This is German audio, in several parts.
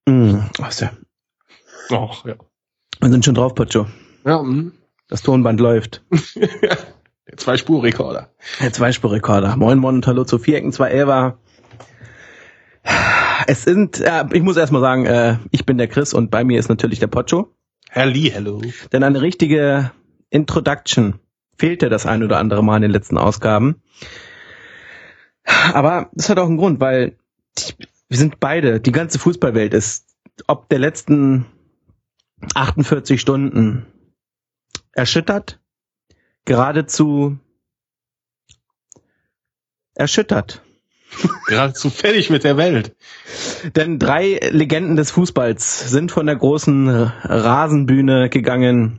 Ach ja. Och, ja. Wir sind schon drauf, Pocho. Ja, Das Tonband läuft. Der Zweispurrekorder. Der Zweispurrekorder. Moin Moin und hallo zu Vierecken 211er. Es sind, ich muss erstmal sagen, ich bin der Chris und bei mir ist natürlich der Pocho. Hello. Denn eine richtige Introduction fehlte das ein oder andere Mal in den letzten Ausgaben. Aber das hat auch einen Grund, weil wir sind beide, die ganze Fußballwelt ist ob der letzten 48 Stunden erschüttert, geradezu erschüttert. Geradezu fertig mit der Welt. Denn 3 Legenden des Fußballs sind von der großen Rasenbühne gegangen.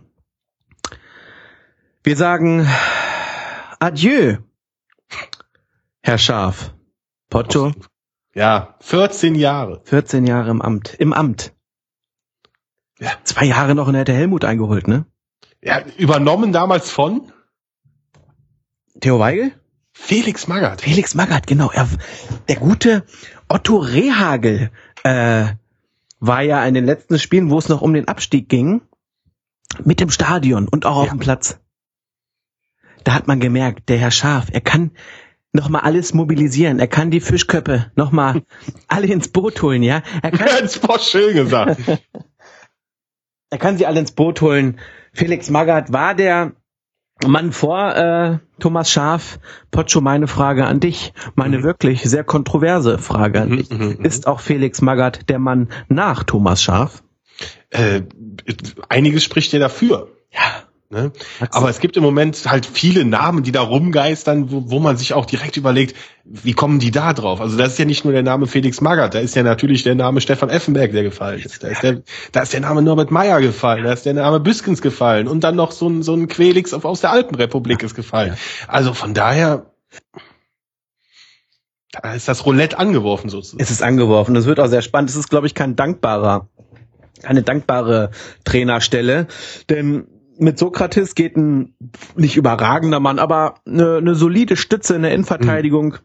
Wir sagen Adieu, Herr Schaf. Pocho. Ja, 14 Jahre. 14 Jahre im Amt. Ja. 2 Jahre noch und er hätte Helmut eingeholt, ne? Ja, übernommen damals von Theo Weigel? Felix Magath, genau. Der gute Otto Rehhagel war ja in den letzten Spielen, wo es noch um den Abstieg ging, mit dem Stadion und auch auf dem Platz. Da hat man gemerkt, der Herr Schaf, er kann nochmal alles mobilisieren. Er kann die Fischköppe nochmal alle ins Boot holen, ja? Er kann schön gesagt. Er kann sie alle ins Boot holen. Felix Magath war der Mann vor Thomas Schaf. Pocho, meine Frage an dich, meine wirklich sehr kontroverse Frage an dich. Ist auch Felix Magath der Mann nach Thomas Schaf? Einiges spricht ja dafür. Ja. Ne? Aber es gibt im Moment halt viele Namen, die da rumgeistern, wo man sich auch direkt überlegt, wie kommen die da drauf? Also das ist ja nicht nur der Name Felix Magath, da ist ja natürlich der Name Stefan Effenberg, der gefallen ist. Da ist der Name Norbert Meyer gefallen, da ist der Name Büskens gefallen und dann noch so ein Quelix aus der Alpenrepublik ist gefallen. Also von daher, da ist das Roulette angeworfen sozusagen. Es ist angeworfen, das wird auch sehr spannend. Es ist, glaube ich, keine dankbare Trainerstelle, denn mit Sokrates geht ein nicht überragender Mann, aber eine solide Stütze in der Innenverteidigung.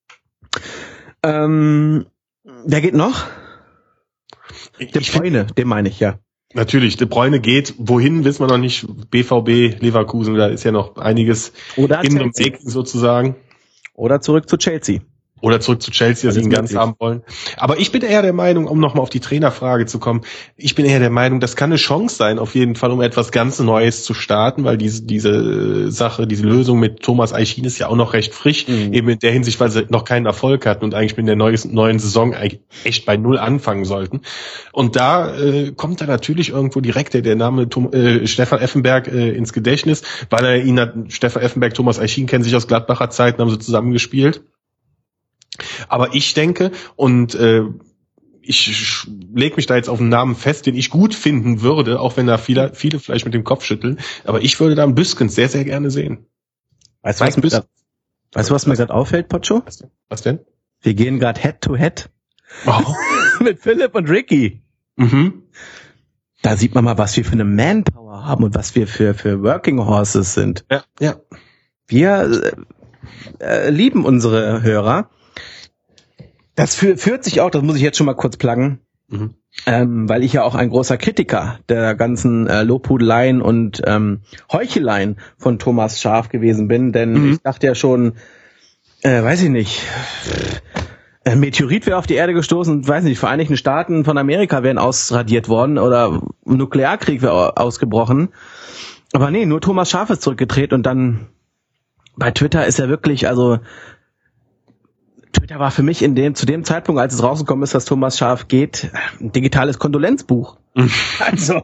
Wer geht noch? De Bruyne, den meine ich, ja. Natürlich, De Bruyne geht, wohin wissen wir noch nicht, BVB, Leverkusen, da ist ja noch einiges oder in dem Weg sozusagen. Oder zurück zu Chelsea. Dass sie ihn ganz haben wollen. Aber ich bin eher der Meinung, um nochmal auf die Trainerfrage zu kommen, das kann eine Chance sein, auf jeden Fall, um etwas ganz Neues zu starten, weil diese Sache, diese Lösung mit Thomas Eichin ist ja auch noch recht frisch, eben in der Hinsicht, weil sie noch keinen Erfolg hatten und eigentlich mit der neuen Saison eigentlich echt bei Null anfangen sollten. Und da kommt dann natürlich irgendwo direkt der Name Stefan Effenberg ins Gedächtnis, weil Stefan Effenberg, Thomas Eichin kennen sich aus Gladbacher Zeiten, haben sie zusammengespielt. Aber ich denke, und ich lege mich da jetzt auf einen Namen fest, den ich gut finden würde, auch wenn da viele vielleicht mit dem Kopf schütteln, aber ich würde da einen Büskens sehr, sehr gerne sehen. Weißt du, was mir gerade auffällt, Pocho? Was denn? Wir gehen gerade Head-to-Head mit Philipp und Ricky. Da sieht man mal, was wir für eine Manpower haben und was wir für Working Horses sind. Ja. Wir lieben unsere Hörer. Das führt sich auch, das muss ich jetzt schon mal kurz pluggen, weil ich ja auch ein großer Kritiker der ganzen Lobhudeleien und Heucheleien von Thomas Schaf gewesen bin, denn ich dachte ja schon, weiß ich nicht, ein Meteorit wäre auf die Erde gestoßen und, weiß nicht, die Vereinigten Staaten von Amerika wären ausradiert worden oder ein Nuklearkrieg wäre ausgebrochen. Aber nee, nur Thomas Schaf ist zurückgedreht und dann bei Twitter ist er wirklich, also Twitter war für mich zu dem Zeitpunkt, als es rausgekommen ist, dass Thomas Schaf geht, ein digitales Kondolenzbuch. Also.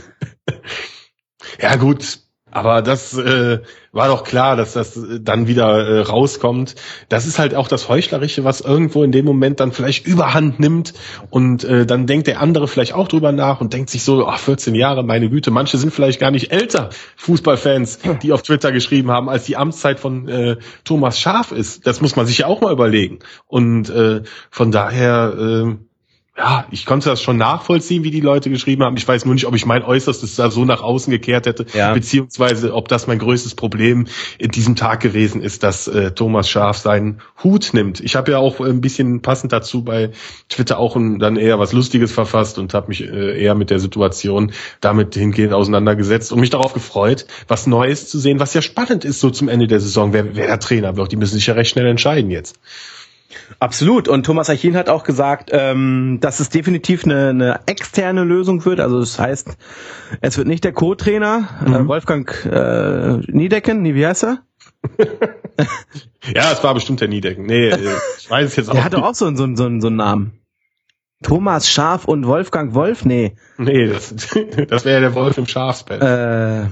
Ja gut, aber das war doch klar, dass das dann wieder rauskommt. Das ist halt auch das Heuchlerische, was irgendwo in dem Moment dann vielleicht Überhand nimmt und dann denkt der andere vielleicht auch drüber nach und denkt sich so, 14 Jahre, meine Güte, manche sind vielleicht gar nicht älter, Fußballfans, die auf Twitter geschrieben haben, als die Amtszeit von Thomas Schaf ist. Das muss man sich ja auch mal überlegen. Und von daher Ja, ich konnte das schon nachvollziehen, wie die Leute geschrieben haben. Ich weiß nur nicht, ob ich mein Äußerstes da so nach außen gekehrt hätte, beziehungsweise ob das mein größtes Problem in diesem Tag gewesen ist, dass Thomas Schaaf seinen Hut nimmt. Ich habe ja auch ein bisschen passend dazu bei Twitter auch dann eher was Lustiges verfasst und habe mich eher mit der Situation damit hingehend auseinandergesetzt und mich darauf gefreut, was Neues zu sehen, was ja spannend ist so zum Ende der Saison, wer der Trainer wird. Die müssen sich ja recht schnell entscheiden jetzt. Absolut. Und Thomas Achin hat auch gesagt, dass es definitiv eine externe Lösung wird. Also das heißt, es wird nicht der Co-Trainer, Wolfgang Niedecken, wie heißt er? Ja, es war bestimmt der Niedecken. Nee, ich weiß es jetzt auch nicht. Der hatte auch so einen Namen. Thomas Schaaf und Wolfgang Wolf? Nee. Nee, das wäre ja der Wolf im Schafsbett.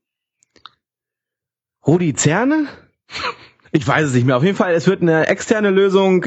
Rudi Zerne? Ich weiß es nicht mehr. Auf jeden Fall, es wird eine externe Lösung.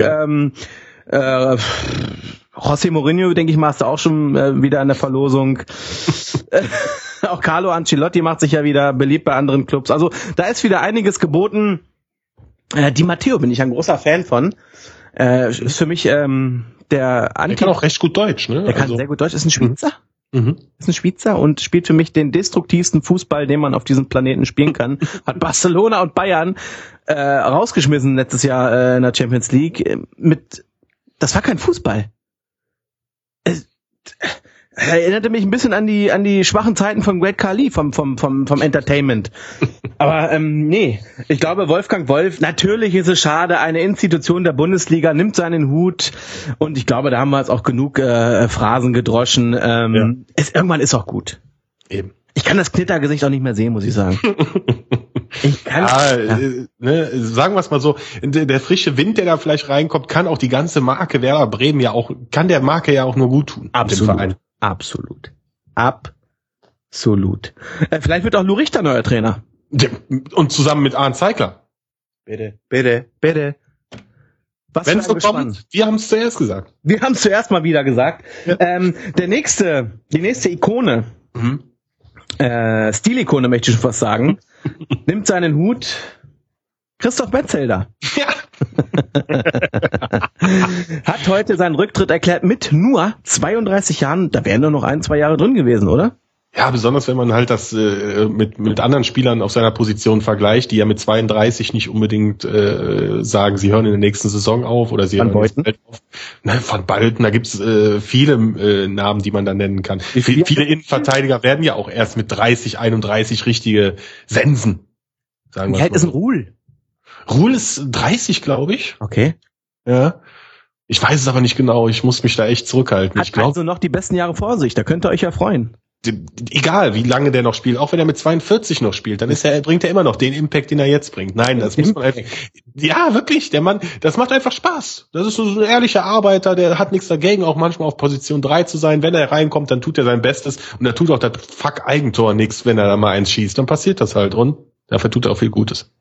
José Mourinho, denke ich mal, ist da auch schon wieder in der Verlosung. Auch Carlo Ancelotti macht sich ja wieder beliebt bei anderen Clubs. Also da ist wieder einiges geboten. Di Matteo bin ich ein großer Fan von. Ist für mich der Der kann auch recht gut Deutsch, ne? Der kann sehr gut Deutsch. Ist ein Schweizer. Ist ein Schweizer und spielt für mich den destruktivsten Fußball, den man auf diesem Planeten spielen kann. Hat Barcelona und Bayern rausgeschmissen letztes Jahr in der Champions League das war kein Fußball. Erinnerte mich ein bisschen an die schwachen Zeiten von Great Khali vom Entertainment. Aber nee, ich glaube Wolfgang Wolf, natürlich ist es schade, eine Institution der Bundesliga nimmt seinen Hut und ich glaube, da haben wir jetzt auch genug Phrasen gedroschen. Irgendwann ist auch gut. Eben. Ich kann das Knittergesicht auch nicht mehr sehen, muss ich sagen. Ne, sagen wir es mal so, der frische Wind, der da vielleicht reinkommt, kann auch die ganze Marke Werder Bremen kann der Marke ja auch nur gut tun. Absolut. Absolut. Vielleicht wird auch Lou Richter neuer Trainer. Und zusammen mit Arndt Zeigler. Bitte. Wenn es so kommt, wir haben es zuerst gesagt. Wir haben es zuerst mal wieder gesagt. Ja. Die nächste Ikone, Stilikone möchte ich schon fast sagen, nimmt seinen Hut Christoph Metzelder. Ja. Hat heute seinen Rücktritt erklärt mit nur 32 Jahren. Da wären nur noch 1-2 Jahre drin gewesen, oder? Ja, besonders wenn man halt das mit anderen Spielern auf seiner Position vergleicht, die ja mit 32 nicht unbedingt sagen, sie hören in der nächsten Saison auf oder sie hören auf. Van Balten, da gibt's viele Namen, die man da nennen kann. Viele Innenverteidiger werden ja auch erst mit 30, 31 richtige Sensen. Sagen wir Wie alt ist ein Ruhl? Ruhl ist 30, glaube ich. Okay. Ja. Ich weiß es aber nicht genau. Ich muss mich da echt zurückhalten. Hat also noch die besten Jahre vor sich. Da könnt ihr euch ja freuen. Egal, wie lange der noch spielt, auch wenn er mit 42 noch spielt, dann bringt er immer noch den Impact, den er jetzt bringt. Nein, das muss man einfach, ja, wirklich, der Mann, das macht einfach Spaß. Das ist so ein ehrlicher Arbeiter, der hat nichts dagegen, auch manchmal auf Position 3 zu sein. Wenn er reinkommt, dann tut er sein Bestes und da tut auch das Fuck-Eigentor nichts, wenn er da mal eins schießt. Dann passiert das halt und dafür tut er auch viel Gutes.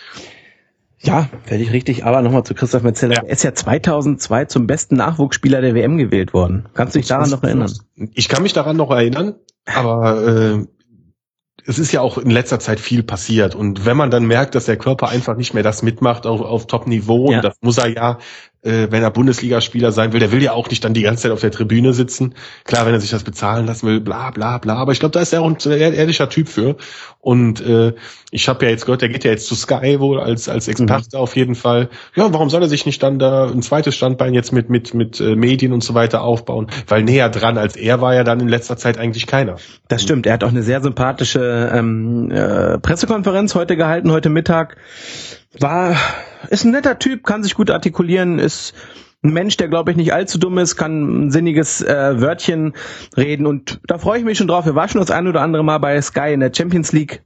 Ja, völlig richtig. Aber nochmal zu Christoph Metzelder. Ja. Er ist ja 2002 zum besten Nachwuchsspieler der WM gewählt worden. Kannst du dich daran noch erinnern? Ich kann mich daran noch erinnern, aber es ist ja auch in letzter Zeit viel passiert. Und wenn man dann merkt, dass der Körper einfach nicht mehr das mitmacht auf Top-Niveau, und das muss er ja, wenn er Bundesligaspieler sein will, der will ja auch nicht dann die ganze Zeit auf der Tribüne sitzen. Klar, wenn er sich das bezahlen lassen will, bla bla bla. Aber ich glaube, da ist er auch ein ehrlicher Typ für. Und ich habe ja jetzt gehört, der geht ja jetzt zu Sky wohl als Experte auf jeden Fall. Ja, warum soll er sich nicht dann da ein zweites Standbein jetzt mit Medien und so weiter aufbauen? Weil näher dran als er war ja dann in letzter Zeit eigentlich keiner. Das stimmt. Er hat auch eine sehr sympathische Pressekonferenz heute gehalten, heute Mittag. Ist ein netter Typ, kann sich gut artikulieren, ist ein Mensch, der, glaube ich, nicht allzu dumm ist, kann ein sinniges Wörtchen reden und da freue ich mich schon drauf. Wir waren schon das ein oder andere Mal bei Sky in der Champions League.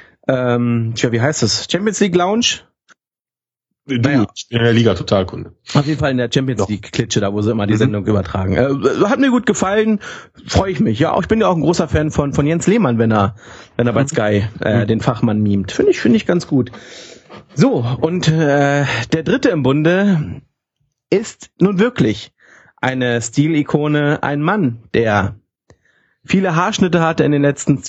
Wie heißt das? Champions League Lounge? In der Liga Totalkunde. Auf jeden Fall in der Champions League Klitsche, da wo sie immer die Sendung übertragen. Hat mir gut gefallen, freue ich mich. Ja, ich bin ja auch ein großer Fan von Jens Lehmann, wenn er bei Sky den Fachmann mimt. Finde ich ganz gut. So, und der dritte im Bunde ist nun wirklich eine Stilikone, ein Mann, der viele Haarschnitte hatte in den letzten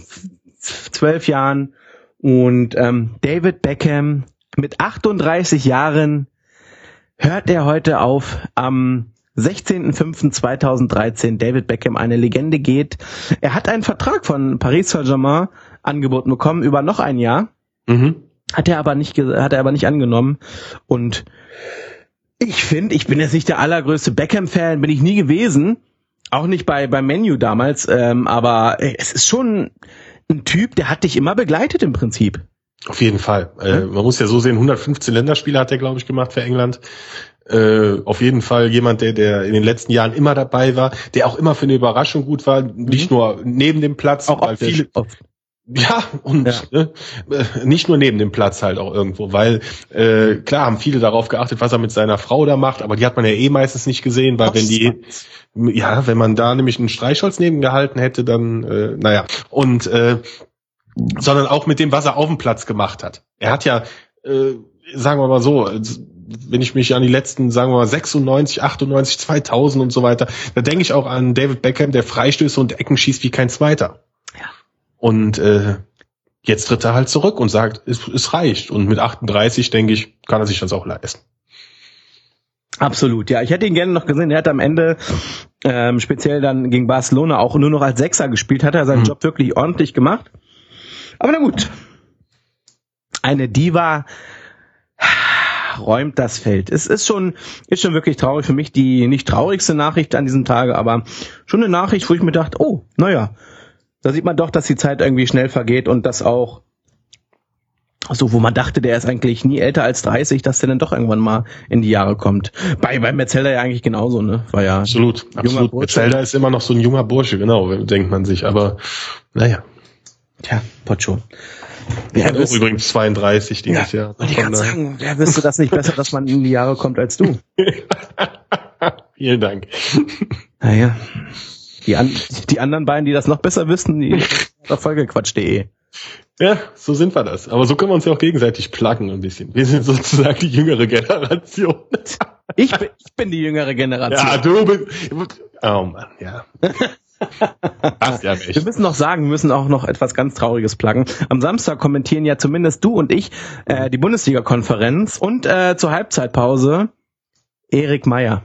12 Jahren und David Beckham mit 38 Jahren hört er heute auf am 16.05.2013 David Beckham, eine Legende, geht. Er hat einen Vertrag von Paris Saint-Germain angeboten bekommen über noch ein Jahr. Hat er aber nicht angenommen. Und ich finde, ich bin jetzt nicht der allergrößte Beckham-Fan, bin ich nie gewesen. Auch nicht bei Man U damals. Aber es ist schon ein Typ, der hat dich immer begleitet im Prinzip. Auf jeden Fall. Man muss ja so sehen, 115 Länderspiele hat er, glaube ich, gemacht für England. Auf jeden Fall jemand, der in den letzten Jahren immer dabei war, der auch immer für eine Überraschung gut war, nicht nur neben dem Platz, auch weil viele oft. Ja, und nicht nur neben dem Platz halt auch irgendwo, weil klar haben viele darauf geachtet, was er mit seiner Frau da macht, aber die hat man ja eh meistens nicht gesehen, weil wenn man da nämlich einen Streichholz neben gehalten hätte, dann sondern auch mit dem, was er auf dem Platz gemacht hat. Er hat ja, sagen wir mal so, wenn ich mich an die letzten, sagen wir mal 96, 98, 2000 und so weiter, da denke ich auch an David Beckham, der Freistöße und Ecken schießt wie kein Zweiter. Ja. Und jetzt tritt er halt zurück und sagt, es reicht. Und mit 38, denke ich, kann er sich das auch leisten. Absolut, ja. Ich hätte ihn gerne noch gesehen. Er hat am Ende speziell dann gegen Barcelona auch nur noch als Sechser gespielt. Hat er seinen Job wirklich ordentlich gemacht. Aber na gut. Eine Diva räumt das Feld. Es ist schon wirklich traurig für mich. Die nicht traurigste Nachricht an diesem Tage, aber schon eine Nachricht, wo ich mir dachte, oh, naja, da sieht man doch, dass die Zeit irgendwie schnell vergeht und das auch so, wo man dachte, der ist eigentlich nie älter als 30, dass der dann doch irgendwann mal in die Jahre kommt. Bei Metzelder ja eigentlich genauso, ne? War ja absolut. Metzelder ist immer noch so ein junger Bursche, genau, denkt man sich, aber naja. Tja, Pocho. Ja, auch übrigens 32 dieses Jahr. Ich kann sagen, wer wüsste das nicht besser, dass man in die Jahre kommt als du? Vielen Dank. Naja. Die anderen beiden, die das noch besser wissen, die auf Folgequatsch.de. Ja, so sind wir das. Aber so können wir uns ja auch gegenseitig pluggen ein bisschen. Wir sind sozusagen die jüngere Generation. Ich bin die jüngere Generation. Ja, du bist... Oh Mann, ja. Ach, ja, wir müssen auch noch etwas ganz Trauriges pluggen. Am Samstag kommentieren ja zumindest du und ich die Bundesliga-Konferenz und zur Halbzeitpause Erik Meyer.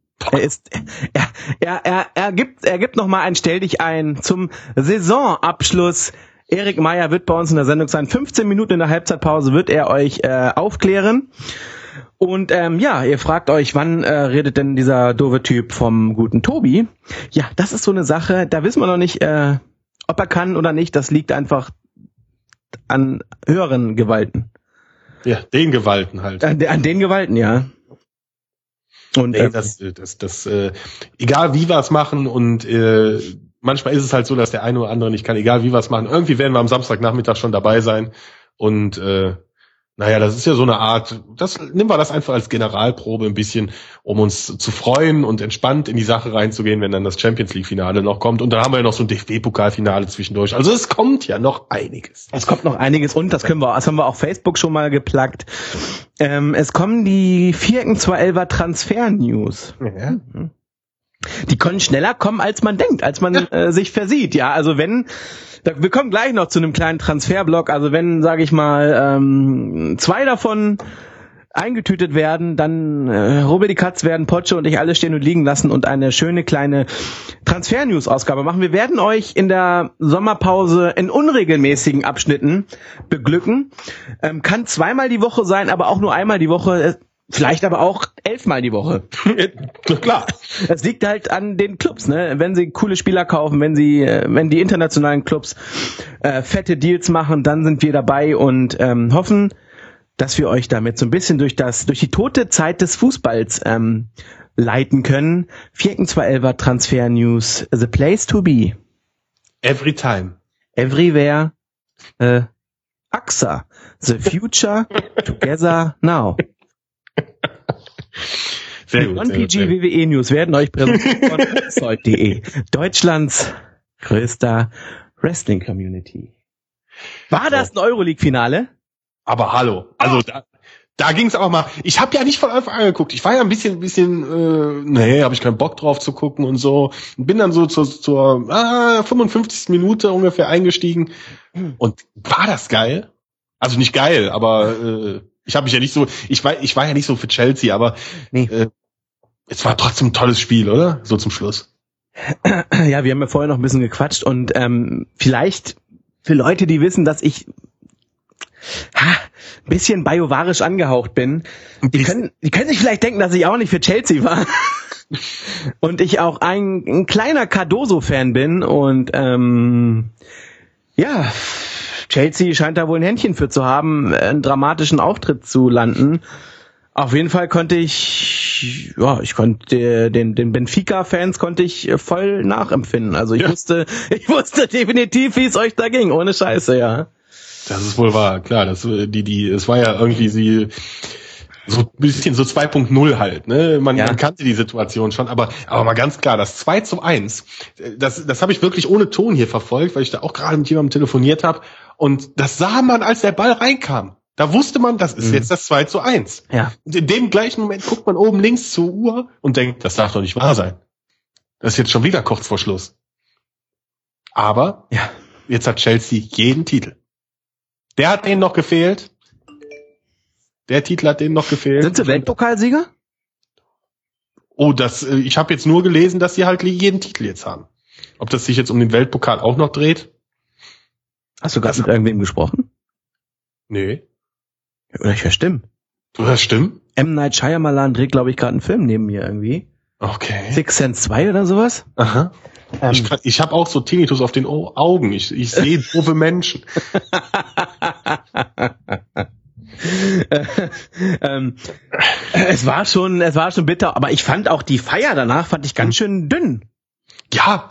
Er gibt noch mal ein Stell dich ein zum Saisonabschluss. Erik Meyer wird bei uns in der Sendung sein. 15 Minuten in der Halbzeitpause wird er euch aufklären. Und ihr fragt euch, wann redet denn dieser doofe Typ vom guten Tobi? Ja, das ist so eine Sache, da wissen wir noch nicht, ob er kann oder nicht. Das liegt einfach an höheren Gewalten. Ja, den Gewalten halt. An den Gewalten, ja. Und das egal wie wir es machen und manchmal ist es halt so, dass der eine oder andere nicht kann, egal wie wir es machen. Irgendwie werden wir am Samstagnachmittag schon dabei sein und das ist ja so eine Art, nehmen wir das einfach als Generalprobe ein bisschen, um uns zu freuen und entspannt in die Sache reinzugehen, wenn dann das Champions-League-Finale noch kommt. Und da haben wir ja noch so ein DFB-Pokal-Finale zwischendurch. Also es kommt ja noch einiges. Es kommt noch einiges und das haben wir auf Facebook schon mal geplagt. Es kommen die 4.211er Transfer-News. Ja. Die können schneller kommen, als man denkt, als man sich versieht. Ja, also wir kommen gleich noch zu einem kleinen Transferblock. Also wenn, sage ich mal, 2 davon eingetütet werden, dann Rubbel die Katz werden Potsche und ich alles stehen und liegen lassen und eine schöne kleine Transfer-News-Ausgabe machen. Wir werden euch in der Sommerpause in unregelmäßigen Abschnitten beglücken. Kann 2-mal die Woche sein, aber auch nur einmal die Woche. Vielleicht aber auch 11-mal die Woche. Klar. Das liegt halt an den Clubs, ne? Wenn sie coole Spieler kaufen, wenn die internationalen Clubs fette Deals machen, dann sind wir dabei und hoffen, dass wir euch damit so ein bisschen durch die tote Zeit des Fußballs leiten können. 4.211er Transfer News, the place to be. Every time. Everywhere. AXA. The future together now. Sehr gut. Non-PG WWE News werden euch präsentiert von Wrestling.de, Deutschlands größter Wrestling-Community. War das ein Euroleague-Finale? Aber hallo, also da ging es auch mal. Ich habe ja nicht von Anfang an geguckt. Ich war ja ein bisschen, habe ich keinen Bock drauf zu gucken und so. Bin dann so zur 55. Minute ungefähr eingestiegen. Und war das geil? Also nicht geil, aber ich habe mich ja nicht so, ich war ja nicht so für Chelsea, aber nee. Es war trotzdem ein tolles Spiel, oder? So zum Schluss. Ja, wir haben ja vorher noch ein bisschen gequatscht und vielleicht für Leute, die wissen, dass ich ein bisschen biovarisch angehaucht bin, die können sich vielleicht denken, dass ich auch nicht für Chelsea war. Und ich auch ein kleiner Cardoso-Fan bin und ja, Chelsea scheint da wohl ein Händchen für zu haben, einen dramatischen Auftritt zu landen. Auf jeden Fall konnte ich den Benfica-Fans konnte ich voll nachempfinden. Also ich wusste definitiv, wie es euch da ging, ohne Scheiße, ja. Das ist wohl wahr, klar. Es war ja irgendwie so ein bisschen so 2.0 halt, ne? Man kannte die Situation schon, aber mal ganz klar, das 2:1, das habe ich wirklich ohne Ton hier verfolgt, weil ich da auch gerade mit jemandem telefoniert habe und das sah man, als der Ball reinkam. Da wusste man, das ist jetzt das 2:1. Ja. Und in dem gleichen Moment guckt man oben links zur Uhr und denkt, das darf doch nicht wahr sein. Das ist jetzt schon wieder kurz vor Schluss. Aber jetzt hat Chelsea jeden Titel. Der hat denen noch gefehlt. Der Titel hat denen noch gefehlt. Sind sie Weltpokalsieger? Oh, ich habe jetzt nur gelesen, dass sie halt jeden Titel jetzt haben. Ob das sich jetzt um den Weltpokal auch noch dreht? Hast du gerade mit irgendwem gesprochen? Nee. Oder ich höre Stimmen. Du hörst Stimmen? M. Night Shyamalan dreht, glaube ich, gerade einen Film neben mir irgendwie. Okay. Sixth Sense 2 oder sowas? Aha. Ich habe auch so Tinnitus auf den Augen. Ich sehe doofe Menschen. Es war schon bitter, aber ich fand auch die Feier danach ganz schön dünn. Ja.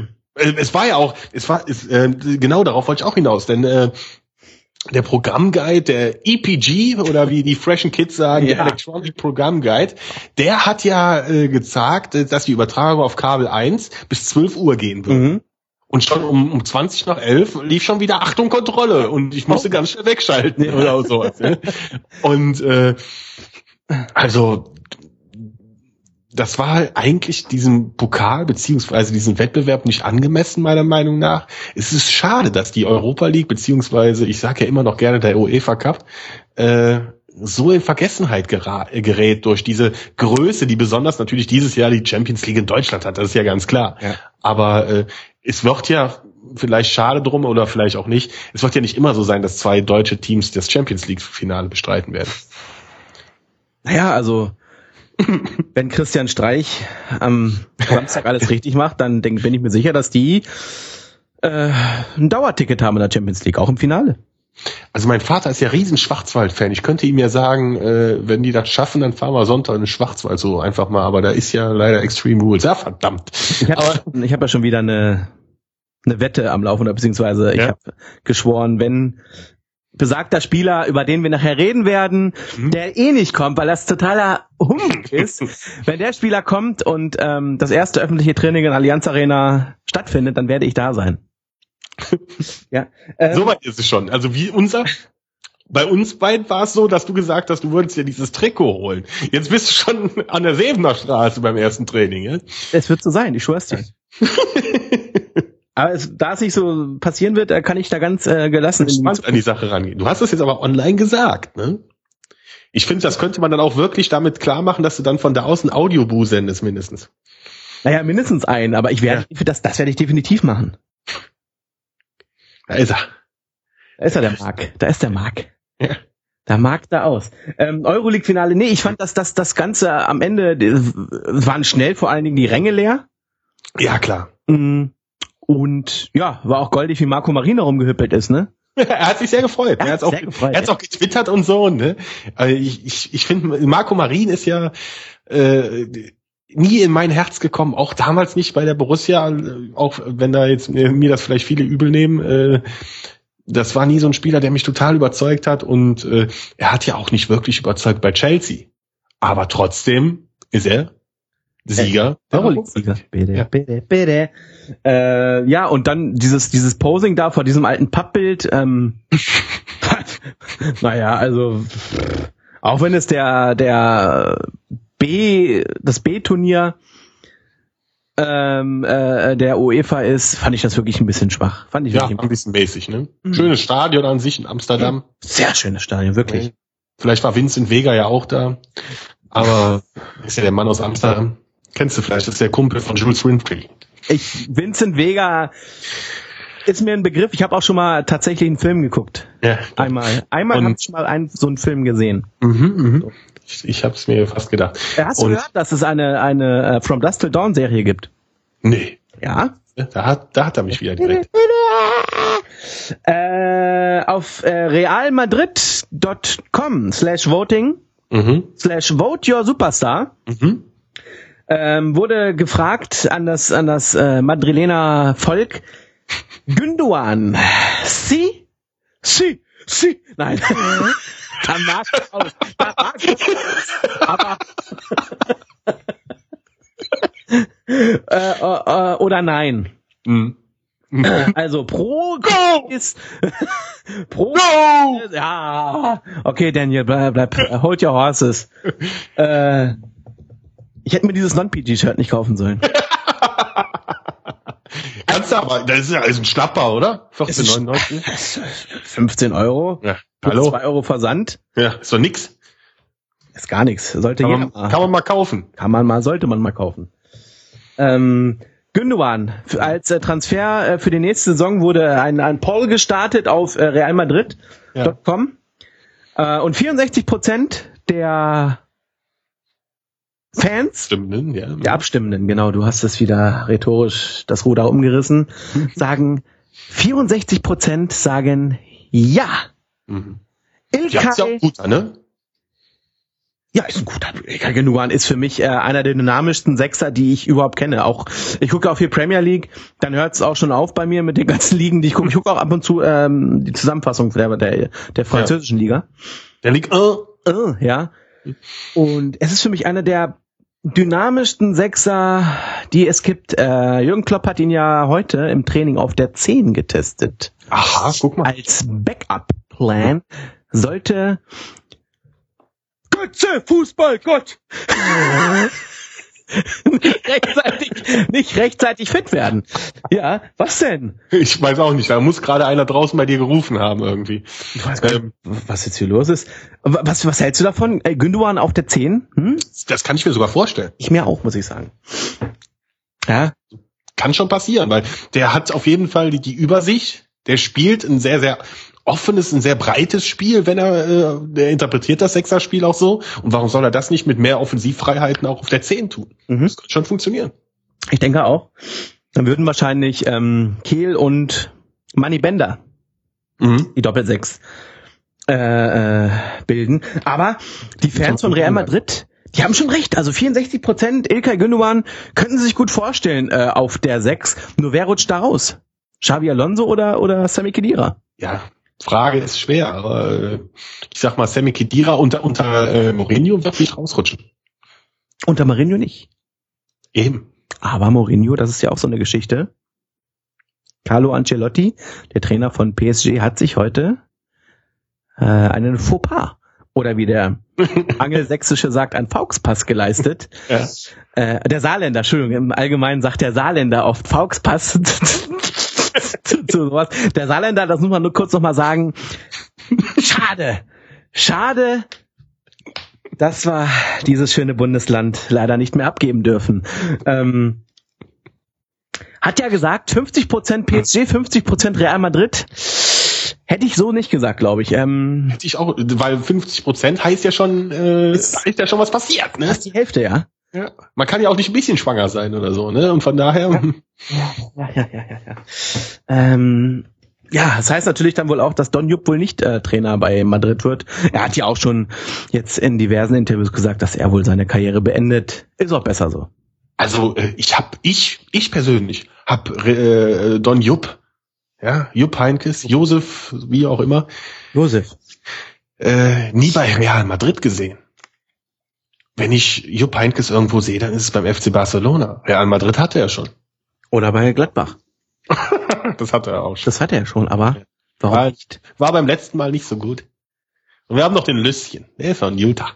Genau darauf wollte ich auch hinaus, denn der Programmguide, der EPG oder wie die freshen Kids sagen, der Electronic Program Guide, der hat ja gesagt, dass die Übertragung auf Kabel 1 bis 12 Uhr gehen würde. Mhm. Und schon um 20 nach 11 lief schon wieder Achtung, Kontrolle und ich musste ganz schnell wegschalten oder sowas. Ne? Und also das war eigentlich diesem Pokal beziehungsweise diesem Wettbewerb nicht angemessen, meiner Meinung nach. Es ist schade, dass die Europa League beziehungsweise, ich sage ja immer noch gerne der UEFA Cup, so in Vergessenheit gerät durch diese Größe, die besonders natürlich dieses Jahr die Champions League in Deutschland hat. Das ist ja ganz klar. Ja. Aber es wird ja vielleicht schade drum oder vielleicht auch nicht. Es wird ja nicht immer so sein, dass 2 deutsche Teams das Champions League Finale bestreiten werden. Naja, also wenn Christian Streich am Samstag alles richtig macht, dann bin ich mir sicher, dass die ein Dauerticket haben in der Champions League, auch im Finale. Also mein Vater ist ja riesen Schwarzwald-Fan. Ich könnte ihm ja sagen, wenn die das schaffen, dann fahren wir Sonntag in den Schwarzwald so einfach mal. Aber da ist ja leider Extreme Rules. Ja, verdammt. Ich hab ja schon wieder eine Wette am Laufen, oder beziehungsweise ich habe geschworen, wenn besagter Spieler, über den wir nachher reden werden, der nicht kommt, weil das totaler Humbug ist. Wenn der Spieler kommt und das erste öffentliche Training in Allianz Arena stattfindet, dann werde ich da sein. Ja. Soweit ist es schon. Also bei uns beiden war es so, dass du gesagt hast, du würdest dir dieses Trikot holen. Jetzt bist du schon an der Sevener Straße beim ersten Training, ja? Es wird so sein, ich schwör's dir. Aber da es nicht so passieren wird, kann ich da ganz gelassen an die Sache rangehen. Du hast das jetzt aber online gesagt, ne? Ich finde, das könnte man dann auch wirklich damit klar machen, dass du dann von da aus ein Audiobu sendest, mindestens. Naja, mindestens einen, aber das werde ich definitiv machen. Da ist er. Da ist er, der Marc. Da ist der Marc. Ja. Da Marc da aus. Euroleague-Finale, nee, ich fand, dass das Ganze am Ende, waren schnell vor allen Dingen die Ränge leer. Ja, klar. Und ja, war auch goldig, wie Marco Marin rumgehüppelt ist, ne? Er hat sich sehr gefreut. Er hat auch getwittert und so, ne? Also ich finde, Marco Marin ist ja nie in mein Herz gekommen, auch damals nicht bei der Borussia, auch wenn da jetzt mir das vielleicht viele übel nehmen. Das war nie so ein Spieler, der mich total überzeugt hat und er hat ja auch nicht wirklich überzeugt bei Chelsea. Aber trotzdem ist er Sieger. Euroleague-Sieger. Bitte. Ja, und dann dieses Posing da vor diesem alten Pappbild. Naja, also auch wenn es das B-Turnier der UEFA ist, fand ich das wirklich ein bisschen schwach. Ein bisschen mäßig, ne? Schönes Stadion an sich in Amsterdam. Sehr schönes Stadion, wirklich. Vielleicht war Vincent Vega ja auch da. Aber ist ja der Mann aus Amsterdam. Kennst du vielleicht, das ist der Kumpel von Jules Winfield. Vincent Vega ist mir ein Begriff. Ich habe auch schon mal tatsächlich einen Film geguckt. Ja. Einmal habe ich mal so einen Film gesehen. So. Ich habe es mir fast gedacht. Hast du gehört, dass es eine From Dusk Till Dawn Serie gibt? Nee. Ja? Da hat er mich wieder direkt. Auf realmadrid.com/voting /vote your superstar wurde gefragt an das Madrilener Volk, Gündoğan, sí, nein. Dann mag ich auch. Aber oder nein. Also pro ist pro no! Ja. Okay, Daniel, bleib hold your horses. Ich hätte mir dieses Non-PG-Shirt nicht kaufen sollen. Kannst du aber, das ist ja ein Schnapper, oder? 14,99? 15 Euro. Ja. Hallo? 2 Euro Versand. Ja, ist doch nix. Ist gar nichts. Sollte kann man mal kaufen. Sollte man mal kaufen. Gündoğan, als Transfer für die nächste Saison wurde ein Poll gestartet auf realmadrid.com und 64% der Fans, der Abstimmenden, genau, du hast es wieder rhetorisch das Ruder umgerissen, sagen 64% sagen ja. Ilkay, ist ja auch gut, ne? Ja, ist ein guter. Ilkay Gündoğan ist für mich einer der dynamischsten Sechser, die ich überhaupt kenne. Auch ich gucke auf die Premier League, dann hört es auch schon auf bei mir mit den ganzen Ligen, die ich gucke. Ich gucke auch ab und zu die Zusammenfassung der französischen Liga. Der Ligue 1. Ja. Und es ist für mich einer der dynamischsten Sechser, die es gibt. Jürgen Klopp hat ihn ja heute im Training auf der 10 getestet. Aha, guck mal. Als Backup-Plan sollte Götze, Fußball, Gott! nicht rechtzeitig fit werden. Ja, was denn? Ich weiß auch nicht, da muss gerade einer draußen bei dir gerufen haben irgendwie. Ich weiß gar nicht, was jetzt hier los ist. Was hältst du davon? Gündoğan auf der 10? Das kann ich mir sogar vorstellen. Ich mir auch, muss ich sagen. Ja. Kann schon passieren, weil der hat auf jeden Fall die Übersicht. Der spielt ein sehr, sehr offenes, ein sehr breites Spiel, wenn der interpretiert das Sechserspiel auch so. Und warum soll er das nicht mit mehr Offensivfreiheiten auch auf der 10 tun? Das kann schon funktionieren. Ich denke auch. Dann würden wahrscheinlich Kehl und Manny Bender die Doppel-6 bilden. Aber die Fans von Real Madrid, die haben schon recht. Also 64% Ilkay Gündoğan könnten sie sich gut vorstellen auf der 6. Nur wer rutscht da raus? Xabi Alonso oder Sami Khedira? Ja, Frage ist schwer, aber ich sag mal, Sami Khedira unter Mourinho wird nicht rausrutschen. Unter Mourinho nicht. Eben. Aber Mourinho, das ist ja auch so eine Geschichte. Carlo Ancelotti, der Trainer von PSG, hat sich heute einen Fauxpas oder wie der Angelsächsische sagt, ein Fauxpass geleistet. Ja. Der Saarländer, Entschuldigung, im Allgemeinen sagt der Saarländer oft Fauxpass. zu sowas. Der Saarländer, das muss man nur kurz nochmal sagen, schade, dass wir dieses schöne Bundesland leider nicht mehr abgeben dürfen. Hat ja gesagt, 50% PSG, 50% Real Madrid. Hätte ich so nicht gesagt, glaube ich. Hätte ich auch, weil 50% heißt ja schon, ist ja schon was passiert, ne? Das ist die Hälfte, ja. Ja. Man kann ja auch nicht ein bisschen schwanger sein oder so, ne? Und von daher. Ja, das heißt natürlich dann wohl auch, dass Don Jupp wohl nicht Trainer bei Madrid wird. Er hat ja auch schon jetzt in diversen Interviews gesagt, dass er wohl seine Karriere beendet. Ist auch besser so. Also ich persönlich hab Don Jupp, ja, Jupp Heynckes, Josef, wie auch immer, nie bei Real Madrid gesehen. Wenn ich Jupp Heynckes irgendwo sehe, dann ist es beim FC Barcelona. Real Madrid hatte er schon. Oder bei Gladbach. Das hatte er auch schon. Das hatte er schon, aber warum nicht? War beim letzten Mal nicht so gut. Und wir haben noch den Lüsschen, der ist von Utah.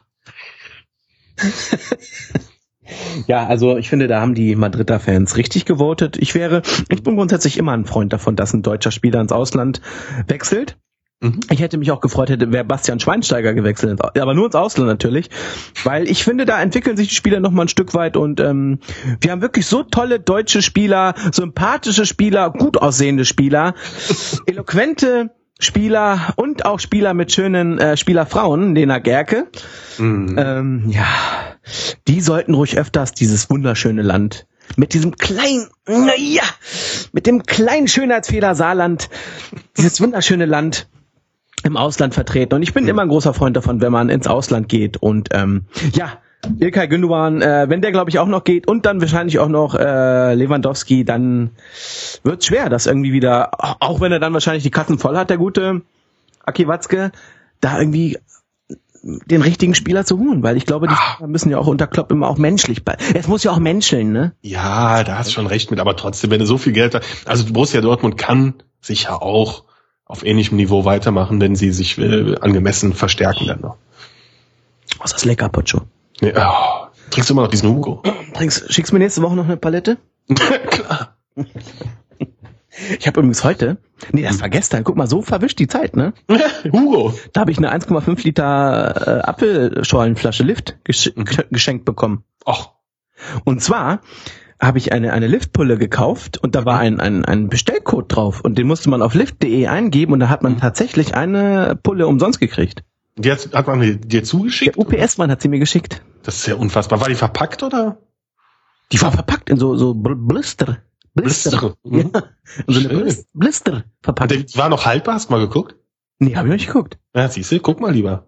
Ja, also ich finde, da haben die Madrider Fans richtig gewotet. Ich bin grundsätzlich immer ein Freund davon, dass ein deutscher Spieler ins Ausland wechselt. Ich hätte mich auch gefreut, wäre Bastian Schweinsteiger gewechselt, aber nur ins Ausland natürlich, weil ich finde, da entwickeln sich die Spieler noch mal ein Stück weit und wir haben wirklich so tolle deutsche Spieler, sympathische Spieler, gut aussehende Spieler, eloquente Spieler und auch Spieler mit schönen Spielerfrauen, Lena Gerke. Ja, die sollten ruhig öfters dieses wunderschöne Land mit diesem kleinen, mit dem kleinen Schönheitsfehler Saarland, dieses wunderschöne Land im Ausland vertreten. Und ich bin immer ein großer Freund davon, wenn man ins Ausland geht. Und İlkay Gündoğan, wenn der, glaube ich, auch noch geht und dann wahrscheinlich auch noch Lewandowski, dann wird's schwer, das irgendwie wieder, auch wenn er dann wahrscheinlich die Kassen voll hat, der gute Aki Watzke, da irgendwie den richtigen Spieler zu holen, weil ich glaube, die Spieler müssen ja auch unter Klopp immer auch menschlich bleiben. Es muss ja auch menscheln, ne? Ja, da hast du schon recht mit, aber trotzdem, wenn du so viel Geld hast, also Borussia Dortmund kann sich ja auch auf ähnlichem Niveau weitermachen, wenn sie sich angemessen verstärken dann noch. Was ist das lecker, Pocho? Ja, trinkst du immer noch diesen Hugo? Schickst du mir nächste Woche noch eine Palette? Klar. Ich habe übrigens heute, das war gestern, guck mal, so verwischt die Zeit, ne? Hugo. Da habe ich eine 1,5 Liter Apfelschorlenflasche Lift geschenkt bekommen. Ach. Und zwar habe ich eine Liftpulle gekauft und da war ein Bestellcode drauf und den musste man auf lift.de eingeben und da hat man tatsächlich eine Pulle umsonst gekriegt. Die hat man dir zugeschickt? Der UPS-Mann hat sie mir geschickt. Das ist ja unfassbar. War die verpackt, oder? Die war verpackt in so Blister. Blister. Ja. In so eine Blister verpackt. Und der war noch haltbar? Hast du mal geguckt? Nee, habe ich noch nicht geguckt. Ja, siehst du, guck mal lieber.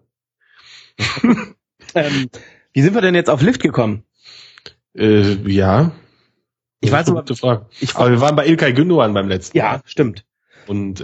Wie sind wir denn jetzt auf Lift gekommen? Ja. Ich weiß aber, aber wir waren bei İlkay Gündoğan beim letzten Mal. Ja, stimmt. Und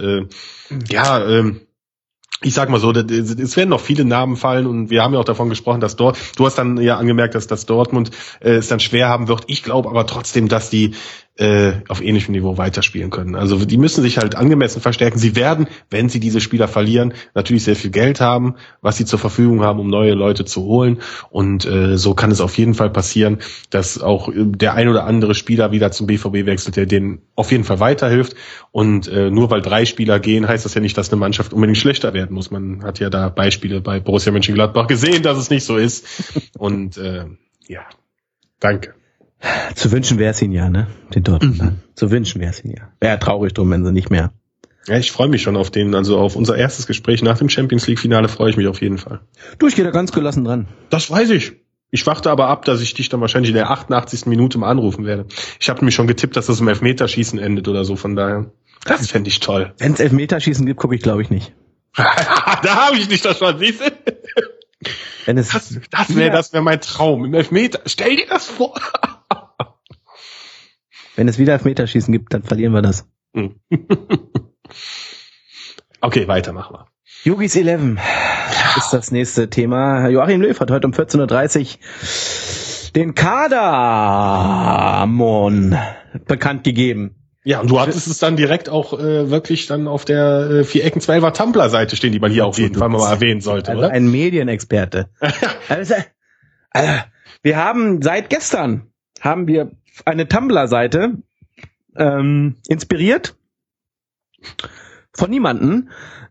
ich sag mal so, es werden noch viele Namen fallen und wir haben ja auch davon gesprochen, dass du hast dann ja angemerkt, dass Dortmund es dann schwer haben wird. Ich glaube aber trotzdem, dass die auf ähnlichem Niveau weiterspielen können. Also die müssen sich halt angemessen verstärken. Sie werden, wenn sie diese Spieler verlieren, natürlich sehr viel Geld haben, was sie zur Verfügung haben, um neue Leute zu holen. Und so kann es auf jeden Fall passieren, dass auch der ein oder andere Spieler wieder zum BVB wechselt, der denen auf jeden Fall weiterhilft. Und nur weil 3 Spieler gehen, heißt das ja nicht, dass eine Mannschaft unbedingt schlechter werden muss. Man hat ja da Beispiele bei Borussia Mönchengladbach gesehen, dass es nicht so ist. Und danke. Zu wünschen wäre es ihnen ja, ne? Den Dortmund. Zu wünschen wäre es ihnen ja. Wäre traurig drum, wenn sie nicht mehr. Ja, ich freue mich schon auf auf unser erstes Gespräch nach dem Champions League Finale freue ich mich auf jeden Fall. Du, ich gehe da ganz gelassen dran. Das weiß ich. Ich warte aber ab, dass ich dich dann wahrscheinlich in der 88. Minute mal anrufen werde. Ich habe nämlich schon getippt, dass das im Elfmeterschießen endet oder so, von daher. Das fände ich toll. Wenn es Elfmeterschießen gibt, gucke ich glaube ich nicht. Da habe ich nicht das schon, siehst du? Das wäre mein Traum. Im Elfmeter. Stell dir das vor. Wenn es wieder Elfmeterschießen gibt, dann verlieren wir das. Okay, weiter machen wir. Yogis 11 ist das nächste Thema. Joachim Löw hat heute um 14.30 Uhr den Kader bekannt gegeben. Ja, und du hattest es dann direkt auch wirklich dann auf der 4-Ecken-12er Tumblr-Seite stehen, die man hier auf jeden Fall mal erwähnen sollte. Also oder? Ein Medienexperte. Also, wir haben seit gestern eine Tumblr-Seite inspiriert von niemanden.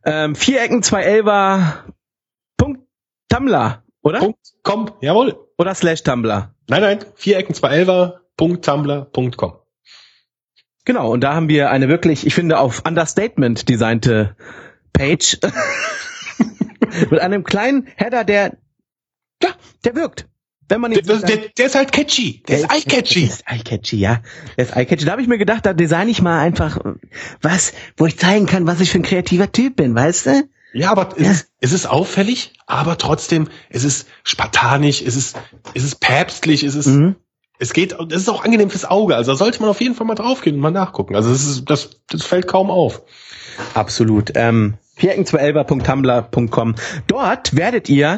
4ecken211er.tumblr, oder? .com, jawohl. Oder /Tumblr. Nein, 4ecken211er.tumblr.com. Genau, und da haben wir eine wirklich, ich finde, auf Understatement designte Page mit einem kleinen Header, der wirkt. Wenn man jetzt der ist halt catchy. Der ist eye-catchy. Der ist eye-catchy, ja. Der ist eye-catchy. Da habe ich mir gedacht, da design ich mal einfach wo ich zeigen kann, was ich für ein kreativer Typ bin, weißt du? Ja, aber es ist auffällig, aber trotzdem, es ist spartanisch, es ist päpstlich, es ist auch angenehm fürs Auge. Also da sollte man auf jeden Fall mal draufgehen und mal nachgucken. Also das fällt kaum auf. Absolut. 4ecken211er.tumblr.com. Dort werdet ihr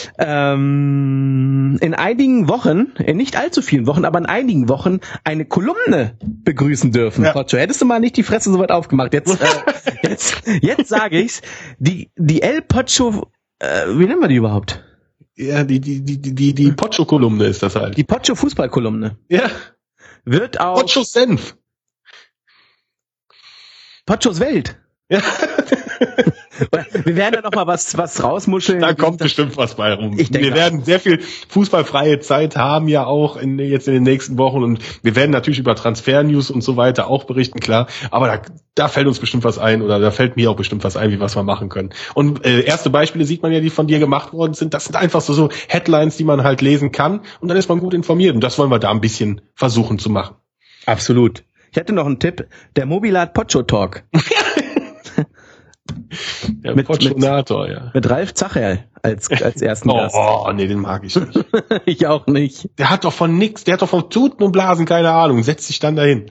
in einigen Wochen, in nicht allzu vielen Wochen, aber in einigen Wochen eine Kolumne begrüßen dürfen. Ja. Pocho, hättest du mal nicht die Fresse so weit aufgemacht. Jetzt sage ich's. Die El Pocho, wie nennen wir die überhaupt? Ja, die Pocho-Kolumne ist das halt. Die Pocho-Fußball-Kolumne. Ja. Wird auch Pochos Senf. Pochos Welt. Ja. Wir werden ja noch mal was rausmuscheln. Da kommt bestimmt was bei rum. Wir werden sehr viel fußballfreie Zeit haben ja auch jetzt in den nächsten Wochen und wir werden natürlich über Transfer-News und so weiter auch berichten, klar. Aber da fällt uns bestimmt was ein oder da fällt mir auch bestimmt was ein, was wir machen können. Und erste Beispiele sieht man ja, die von dir gemacht worden sind. Das sind einfach so Headlines, die man halt lesen kann und dann ist man gut informiert. Und das wollen wir da ein bisschen versuchen zu machen. Absolut. Ich hätte noch einen Tipp. Der Mobilat Pocho Talk. Der Pochonator, ja. Mit Ralf Zacherl als ersten Gast. Oh, nee, den mag ich nicht. Ich auch nicht. Der hat doch von von Tuten und Blasen keine Ahnung. Setzt sich dann dahin.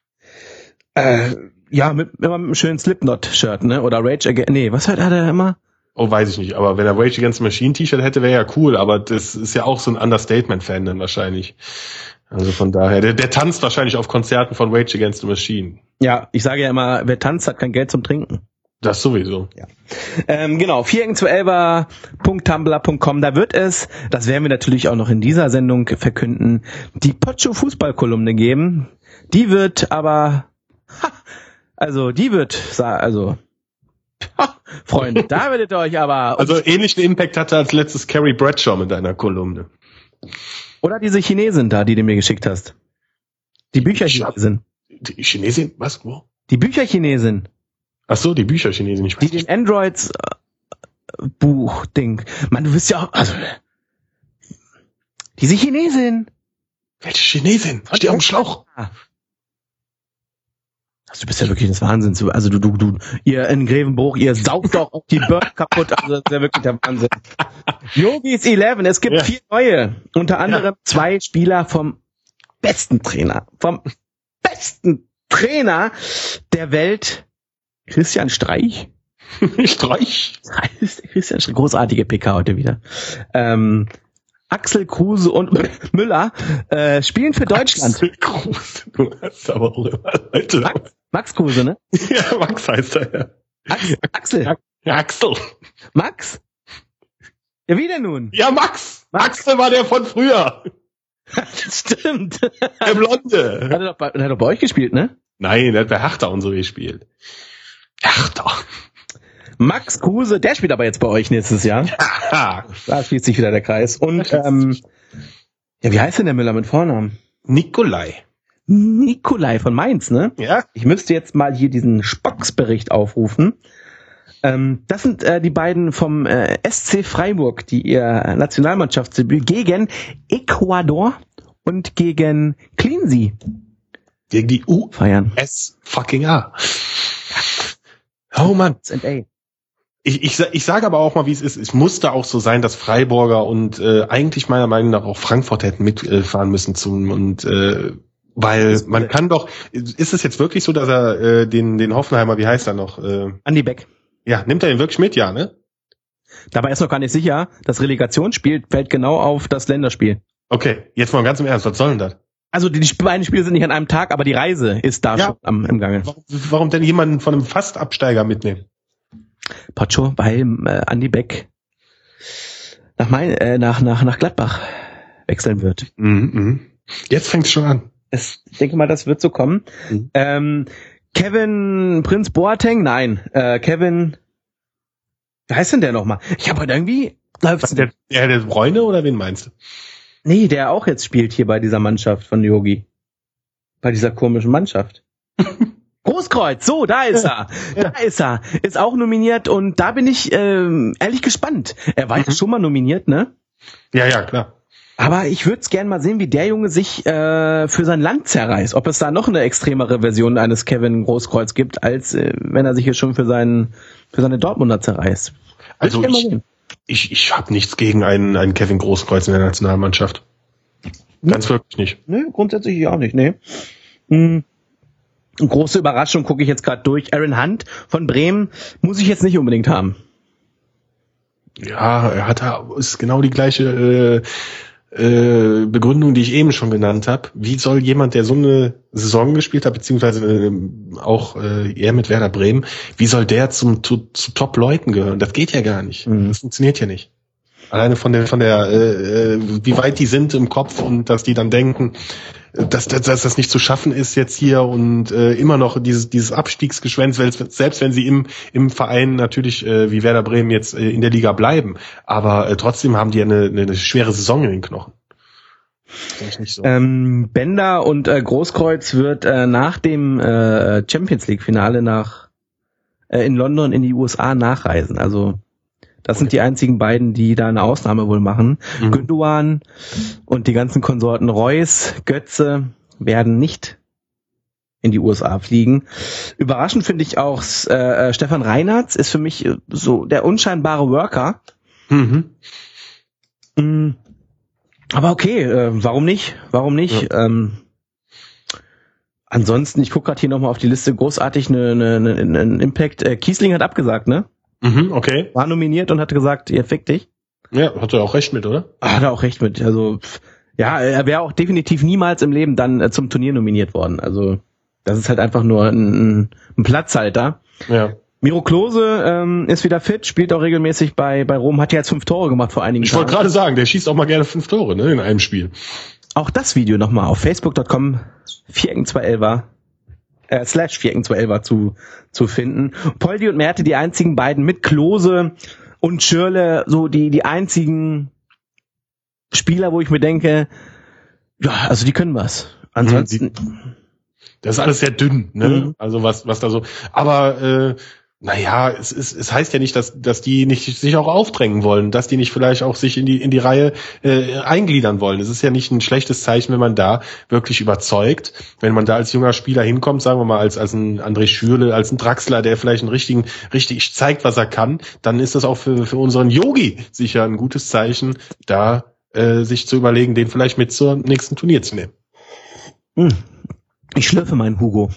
Ja, immer mit einem schönen Slipknot-Shirt, ne? Oder Rage Against, nee, was hat er immer? Oh, weiß ich nicht. Aber wenn er Rage Against the Machine T-Shirt hätte, wäre ja cool. Aber das ist ja auch so ein Understatement-Fan dann wahrscheinlich. Also von daher, der tanzt wahrscheinlich auf Konzerten von Rage Against the Machine. Ja, ich sage ja immer, wer tanzt, hat kein Geld zum Trinken. Das sowieso. Ja. Genau, 4-12er.tumblr.com, da wird es, das werden wir natürlich auch noch in dieser Sendung verkünden, die Pocho Fußballkolumne geben. Die wird aber, Freunde, da werdet ihr euch aber... Also ähnlichen Impact hatte als letztes Carrie Bradshaw mit einer Kolumne. Oder diese Chinesin da, die du mir geschickt hast. Die Bücherchinesin. Die Chinesin? Was? Wo? Die Bücherchinesin. Ach so, die Bücherchinesin. Ich weiß die den Androids Buch-Ding. Mann, du bist ja auch... Also, diese Chinesin. Welche Chinesin? Steht auf dem Schlauch. Also, du bist ja wirklich das Wahnsinn. Also du, ihr in Grevenbruch, ihr saugt doch auch die Bird kaputt. Also das ist ja wirklich der Wahnsinn. Yogis 11, es gibt 4 neue. Unter anderem 2 Spieler vom besten Trainer der Welt, Christian Streich. Christian Streich, großartige PK heute wieder. Axel Kruse und Müller spielen für Deutschland. Axel Kruse, du hast aber auch immer Leute. Max Kruse, ne? Ja, Max heißt er, ja. Axel. Ja, Axel. Max? Ja, wie denn nun? Ja, Max. Axel war der von früher. Das stimmt. Der Blonde. Hat er doch bei euch gespielt, ne? Nein, der hat bei Hertha und so gespielt. Hertha. Max Kruse, der spielt aber jetzt bei euch nächstes Jahr. Ja. Da schließt sich wieder der Kreis. Und, ja, wie heißt denn der Müller mit Vornamen? Nikolai von Mainz, ne? Ja. Ich müsste jetzt mal hier diesen Spox-Bericht aufrufen. Das sind die beiden vom SC Freiburg, die ihr Nationalmannschaftsdebüt gegen Ecuador und gegen Cleansea gegen die feiern. S-fucking-A. Oh Mann. Ich sage aber auch mal, wie es ist. Es musste auch so sein, dass Freiburger und eigentlich meiner Meinung nach auch Frankfurt hätten mitfahren müssen weil man kann doch, ist es jetzt wirklich so, dass er den Hoffenheimer, wie heißt er noch? Andi Beck. Ja, nimmt er den wirklich mit, ja, ne? Dabei ist noch gar nicht sicher, das Relegationsspiel fällt genau auf das Länderspiel. Okay, jetzt mal ganz im Ernst, was soll denn das? Also die beiden Spiele sind nicht an einem Tag, aber die Reise ist da schon im Gange. Warum denn jemanden von einem Fastabsteiger mitnehmen? Pocho, weil Andi Beck nach Gladbach wechseln wird. Jetzt fängt's schon an. Ich denke mal, das wird so kommen. Kevin Prinz Boateng? Nein. Kevin, wie heißt denn der nochmal? Ich habe heute irgendwie... Der Bräune oder wen meinst du? Nee, der auch jetzt spielt hier bei dieser Mannschaft von Yogi. Bei dieser komischen Mannschaft. Großkreuz, so, da ist er. Da ist er. Ist auch nominiert und da bin ich ehrlich gespannt. Er war ja schon mal nominiert, ne? Ja, klar. Aber ich würde es gerne mal sehen, wie der Junge sich für sein Land zerreißt. Ob es da noch eine extremere Version eines Kevin Großkreuz gibt, als wenn er sich jetzt schon für seine Dortmunder zerreißt. Also ich habe nichts gegen einen Kevin Großkreuz in der Nationalmannschaft. Ganz wirklich nicht. Nee, grundsätzlich auch nicht, nee. Eine große Überraschung gucke ich jetzt gerade durch. Aaron Hunt von Bremen muss ich jetzt nicht unbedingt haben. Ja, ist genau die gleiche Begründung, die ich eben schon genannt habe. Wie soll jemand, der so eine Saison gespielt hat, beziehungsweise auch er mit Werder Bremen, wie soll der zu Top-Leuten gehören? Das geht ja gar nicht. Das funktioniert ja nicht. Alleine von der wie weit die sind im Kopf und dass die dann denken, dass das nicht zu schaffen ist jetzt hier und immer noch dieses Abstiegsgeschwänz, selbst wenn sie im Verein natürlich wie Werder Bremen jetzt in der Liga bleiben, aber trotzdem haben die eine schwere Saison in den Knochen. Nicht so. Bender und Großkreuz wird nach dem Champions League Finale in London in die USA nachreisen. Also das sind die einzigen beiden, die da eine Ausnahme wohl machen. Gündogan und die ganzen Konsorten Reus, Götze werden nicht in die USA fliegen. Überraschend finde ich auch Stefan Reinhardt ist für mich so der unscheinbare Worker. Aber okay, warum nicht? Ja. Ansonsten, ich gucke gerade hier nochmal auf die Liste, großartig einen Impact. Kiesling hat abgesagt, ne? Okay. War nominiert und hat gesagt, ihr fick dich. Ja, hat er auch recht mit, oder? Hat er auch recht mit. Also, ja, er wäre auch definitiv niemals im Leben dann zum Turnier nominiert worden. Also, das ist halt einfach nur ein Platzhalter. Ja. Miro Klose ist wieder fit, spielt auch regelmäßig bei Rom, hat ja jetzt 5 Tore gemacht vor einigen Tagen. Ich wollte gerade sagen, der schießt auch mal gerne 5 Tore, ne, in einem Spiel. Auch das Video nochmal auf facebook.com /4-211 zu finden. Poldi und Merte, die einzigen beiden mit Klose und Schürrle, so die einzigen Spieler, wo ich mir denke, ja, also die können was. Ansonsten. Das ist alles sehr dünn, ne? Also was da so. Aber naja, es heißt ja nicht, dass die nicht sich auch aufdrängen wollen, dass die nicht vielleicht auch sich in die Reihe eingliedern wollen. Es ist ja nicht ein schlechtes Zeichen, wenn man da wirklich überzeugt, wenn man da als junger Spieler hinkommt, sagen wir mal als ein André Schürrle, als ein Draxler, der vielleicht richtig zeigt, was er kann, dann ist das auch für unseren Yogi sicher ein gutes Zeichen, da sich zu überlegen, den vielleicht mit zum nächsten Turnier zu nehmen. Ich schlürfe meinen Hugo.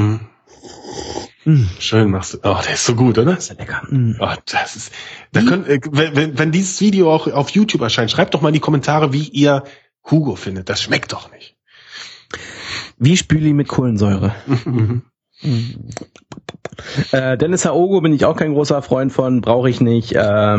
Schön machst du. Oh, der ist so gut, oder? Das ist ja lecker. Oh, das ist. Da wenn dieses Video auch auf YouTube erscheint, schreibt doch mal in die Kommentare, wie ihr Hugo findet. Das schmeckt doch nicht. Wie Spüli mit Kohlensäure. Dennis Aogo bin ich auch kein großer Freund von, brauche ich nicht. Ja.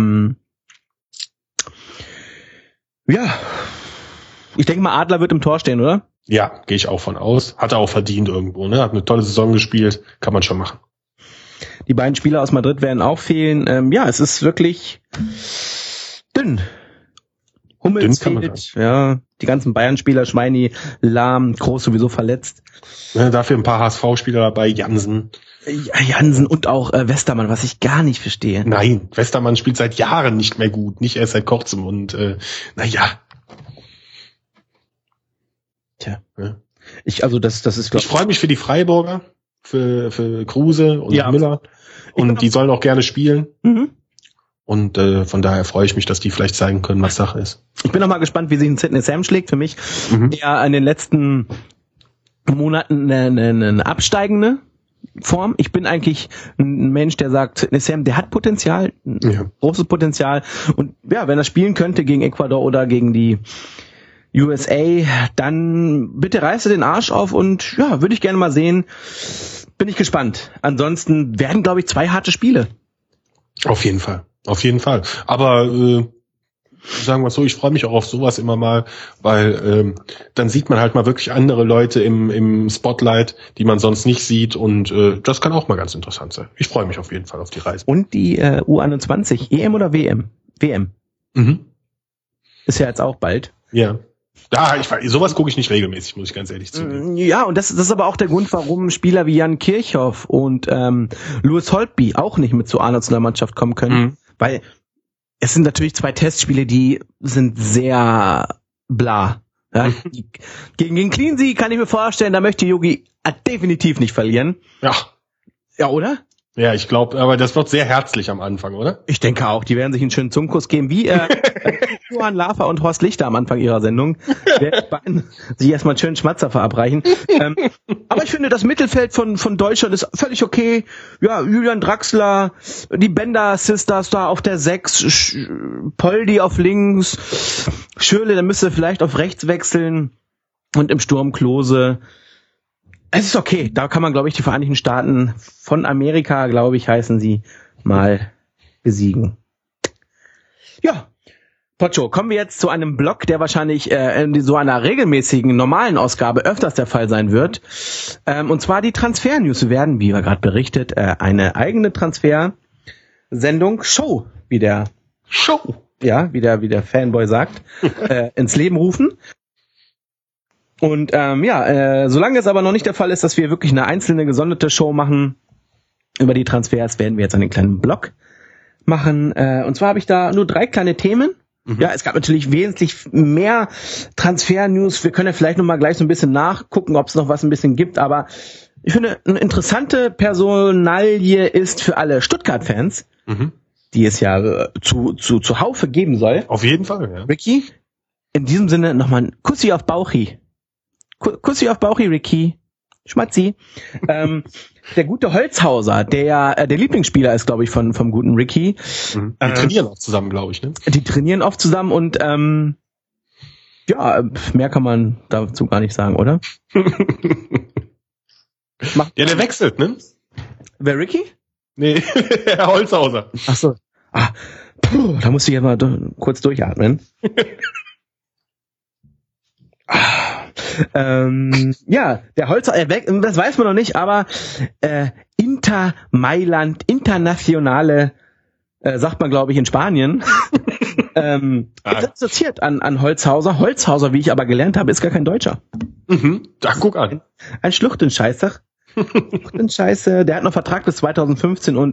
Ich denke mal, Adler wird im Tor stehen, oder? Ja, gehe ich auch von aus. Hat er auch verdient irgendwo, ne? Hat eine tolle Saison gespielt. Kann man schon machen. Die beiden Spieler aus Madrid werden auch fehlen. Ja, es ist wirklich dünn. Hummels fehlt, ja. Die ganzen Bayern-Spieler, Schweini, Lahm, Groß sowieso verletzt. Ja, dafür ein paar HSV-Spieler dabei, Jansen. Jansen und auch Westermann, was ich gar nicht verstehe. Nein, Westermann spielt seit Jahren nicht mehr gut. Nicht erst seit kurzem. Und naja. Tja. Ja. Ich freue mich für die Freiburger, für Kruse und Müller. Und die sollen auch gerne spielen. Und von daher freue ich mich, dass die vielleicht zeigen können, was Sache ist. Ich bin noch mal gespannt, wie sich ein Sidney Sam schlägt. Für mich eher in den letzten Monaten eine absteigende Form. Ich bin eigentlich ein Mensch, der sagt, Sidney Sam, der hat Potenzial, großes Potenzial. Und ja, wenn er spielen könnte gegen Ecuador oder gegen die USA, dann bitte reiße den Arsch auf und ja, würde ich gerne mal sehen. Bin ich gespannt. Ansonsten werden, glaube ich, 2 harte Spiele. Auf jeden Fall. Aber sagen wir so, ich freue mich auch auf sowas immer mal, weil dann sieht man halt mal wirklich andere Leute im Spotlight, die man sonst nicht sieht und das kann auch mal ganz interessant sein. Ich freue mich auf jeden Fall auf die Reise. Und die U21, EM oder WM? WM. Ist ja jetzt auch bald. Ja. Ja, sowas gucke ich nicht regelmäßig, muss ich ganz ehrlich zugeben. Ja, und das ist aber auch der Grund, warum Spieler wie Jan Kirchhoff und Louis Holtby auch nicht mit zur A-Nationalmannschaft kommen können, weil es sind natürlich 2 Testspiele, die sind sehr bla. Ja, gegen Cleansea kann ich mir vorstellen, da möchte Yogi definitiv nicht verlieren. Ja. Ja, oder? Ja, ich glaube, aber das wird sehr herzlich am Anfang, oder? Ich denke auch, die werden sich einen schönen Zungenkuss geben, wie Johann Lafer und Horst Lichter am Anfang ihrer Sendung. Werden sich erstmal einen schönen Schmatzer verabreichen. Aber ich finde, das Mittelfeld von Deutschland ist völlig okay. Ja, Julian Draxler, die Bender Sisters da auf der 6, Poldi auf links, Schürrle, der müsste vielleicht auf rechts wechseln und im Sturm Klose. Es ist okay, da kann man, glaube ich, die Vereinigten Staaten von Amerika, glaube ich, heißen sie, mal besiegen. Ja, Pocho, kommen wir jetzt zu einem Blog, der wahrscheinlich in so einer regelmäßigen, normalen Ausgabe öfters der Fall sein wird. Und zwar die Transfer-News. Wir werden, wie wir gerade berichtet, eine eigene Transfer-Sendung, Show, wie der Fanboy sagt, ins Leben rufen. Und solange es aber noch nicht der Fall ist, dass wir wirklich eine einzelne gesonderte Show machen über die Transfers, werden wir jetzt einen kleinen Blog machen. Und zwar habe ich da nur 3 kleine Themen. Ja, es gab natürlich wesentlich mehr Transfer-News. Wir können ja vielleicht nochmal gleich so ein bisschen nachgucken, ob es noch was ein bisschen gibt. Aber ich finde, eine interessante Personalie ist für alle Stuttgart-Fans, die es ja zu Haufe geben soll. Auf jeden Fall, ja. Ricky, in diesem Sinne nochmal ein Kussi auf Bauchi. Kussi auf Bauchi, Ricky. Schmatzi. Der gute Holzhauser, der Lieblingsspieler ist, glaube ich, vom guten Ricky. Die trainieren auch zusammen, glaube ich, ne? Die trainieren oft zusammen und mehr kann man dazu gar nicht sagen, oder? Der wechselt, ne? Wer, Ricky? Nee, Herr Holzhauser. Ach so. Da musste ich ja mal kurz durchatmen. Der Holzer, das weiß man noch nicht, aber Inter Mailand, Internationale, sagt man, glaube ich, in Spanien, ist interessiert an Holzhauser. Holzhauser, wie ich aber gelernt habe, ist gar kein Deutscher. Da guck an. Ein Schluchtenscheißer. Der hat noch Vertrag bis 2015 und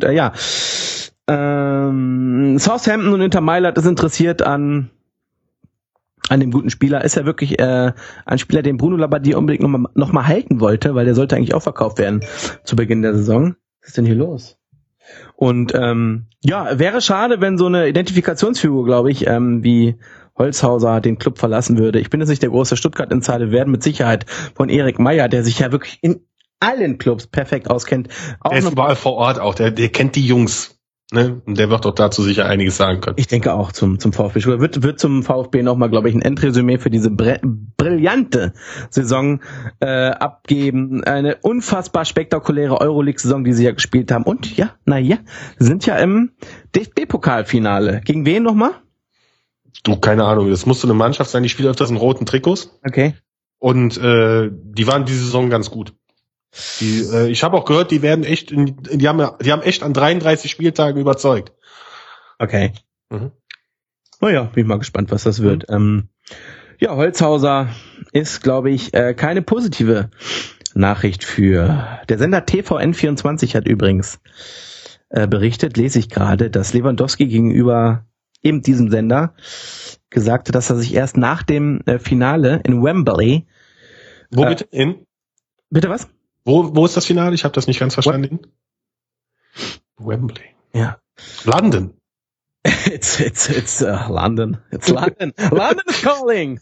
Southampton und Inter Mailand ist interessiert an dem guten Spieler. Ist ja wirklich ein Spieler, den Bruno Labbadia unbedingt noch mal halten wollte, weil der sollte eigentlich auch verkauft werden zu Beginn der Saison. Was ist denn hier los? Und wäre schade, wenn so eine Identifikationsfigur, glaube ich, wie Holzhauser den Club verlassen würde. Ich bin jetzt nicht der große Stuttgart-Insider, werden mit Sicherheit von Erik Meyer, der sich ja wirklich in allen Clubs perfekt auskennt. Der ist überall vor Ort auch, der kennt die Jungs. Ne? Und der wird doch dazu sicher einiges sagen können. Ich denke auch zum VfB. Wird zum VfB nochmal, glaube ich, ein Endresümee für diese brillante Saison abgeben. Eine unfassbar spektakuläre Euroleague-Saison, die sie ja gespielt haben. Und sind ja im DFB-Pokalfinale. Gegen wen nochmal? Du, keine Ahnung. Das muss so eine Mannschaft sein, die spielt öfters in roten Trikots. Okay. Und die waren diese Saison ganz gut. Ich habe auch gehört, die werden echt, die haben echt an 33 Spieltagen überzeugt. Okay. Naja, bin ich mal gespannt, was das wird. Holzhauser ist, glaube ich, keine positive Nachricht für. Der Sender TVN24 hat übrigens berichtet, lese ich gerade, dass Lewandowski gegenüber eben diesem Sender gesagt hat, dass er sich erst nach dem Finale in Wembley. Wo bitte? Bitte was? Wo ist das Finale? Ich habe das nicht ganz verstanden. Wembley. Ja. London. It's London. It's London. London is calling.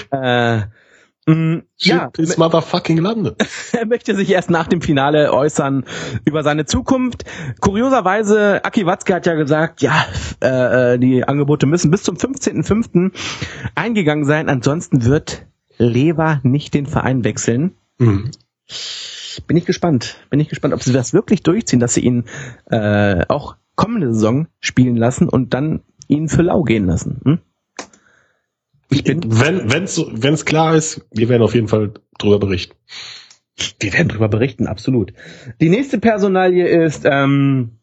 It's motherfucking London. Er möchte sich erst nach dem Finale äußern über seine Zukunft. Kurioserweise, Aki Watzke hat ja gesagt, die Angebote müssen bis zum 15.05. eingegangen sein. Ansonsten wird Lever nicht den Verein wechseln. Bin ich gespannt, ob sie das wirklich durchziehen, dass sie ihn auch kommende Saison spielen lassen und dann ihn für lau gehen lassen. Wenn's klar ist, wir werden auf jeden Fall drüber berichten. Wir werden drüber berichten, absolut. Die nächste Personalie ist, wir haben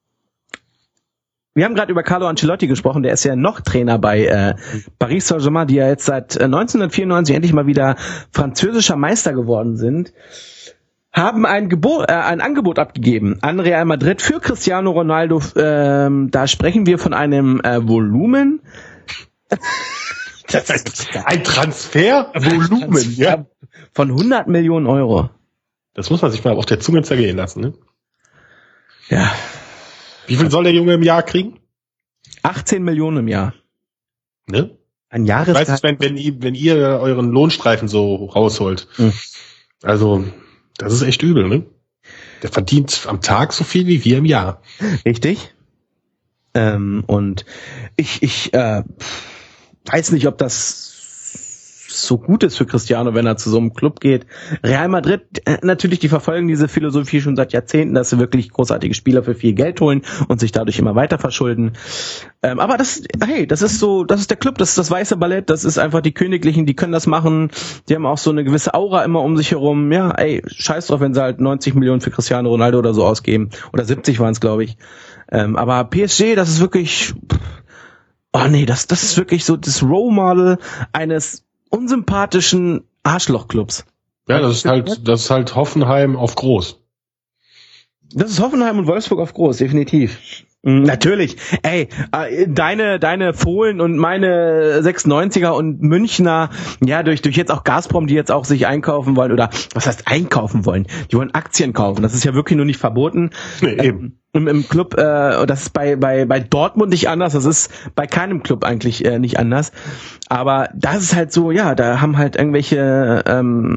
gerade über Carlo Ancelotti gesprochen, der ist ja noch Trainer bei Paris Saint-Germain, die ja jetzt seit 1994 endlich mal wieder französischer Meister geworden sind. Haben ein Angebot abgegeben an Real Madrid für Cristiano Ronaldo. Da sprechen wir von einem Volumen. Ein Transfervolumen, ja. Von 100 Millionen Euro. Das muss man sich mal auf der Zunge zergehen lassen, ne? Ja. Wie viel soll der Junge im Jahr kriegen? 18 Millionen im Jahr. Ne? Ein Jahresgehalt. Ich weiß nicht, wenn ihr euren Lohnstreifen so rausholt. Also, das ist echt übel, ne? Der verdient am Tag so viel wie wir im Jahr. Richtig. Und ich weiß nicht, ob das so gut ist für Cristiano, wenn er zu so einem Club geht. Real Madrid, natürlich, die verfolgen diese Philosophie schon seit Jahrzehnten, dass sie wirklich großartige Spieler für viel Geld holen und sich dadurch immer weiter verschulden. Aber das ist der Club, das ist das weiße Ballett, das ist einfach die Königlichen, die können das machen, die haben auch so eine gewisse Aura immer um sich herum. Ja, scheiß drauf, wenn sie halt 90 Millionen für Cristiano Ronaldo oder so ausgeben. Oder 70 waren es, glaube ich. Aber PSG, das ist wirklich, das ist wirklich so das Role Model eines unsympathischen Arschlochclubs. Ja, das ist halt Hoffenheim auf groß. Das ist Hoffenheim und Wolfsburg auf groß, definitiv. Natürlich. Deine Fohlen und meine 96er und Münchner, ja, durch jetzt auch Gazprom, die jetzt auch sich einkaufen wollen, oder was heißt einkaufen wollen? Die wollen Aktien kaufen. Das ist ja wirklich nur nicht verboten. Nee, eben. Im Club, das ist bei Dortmund nicht anders, das ist bei keinem Club eigentlich nicht anders. Aber das ist halt so, ja, da haben halt irgendwelche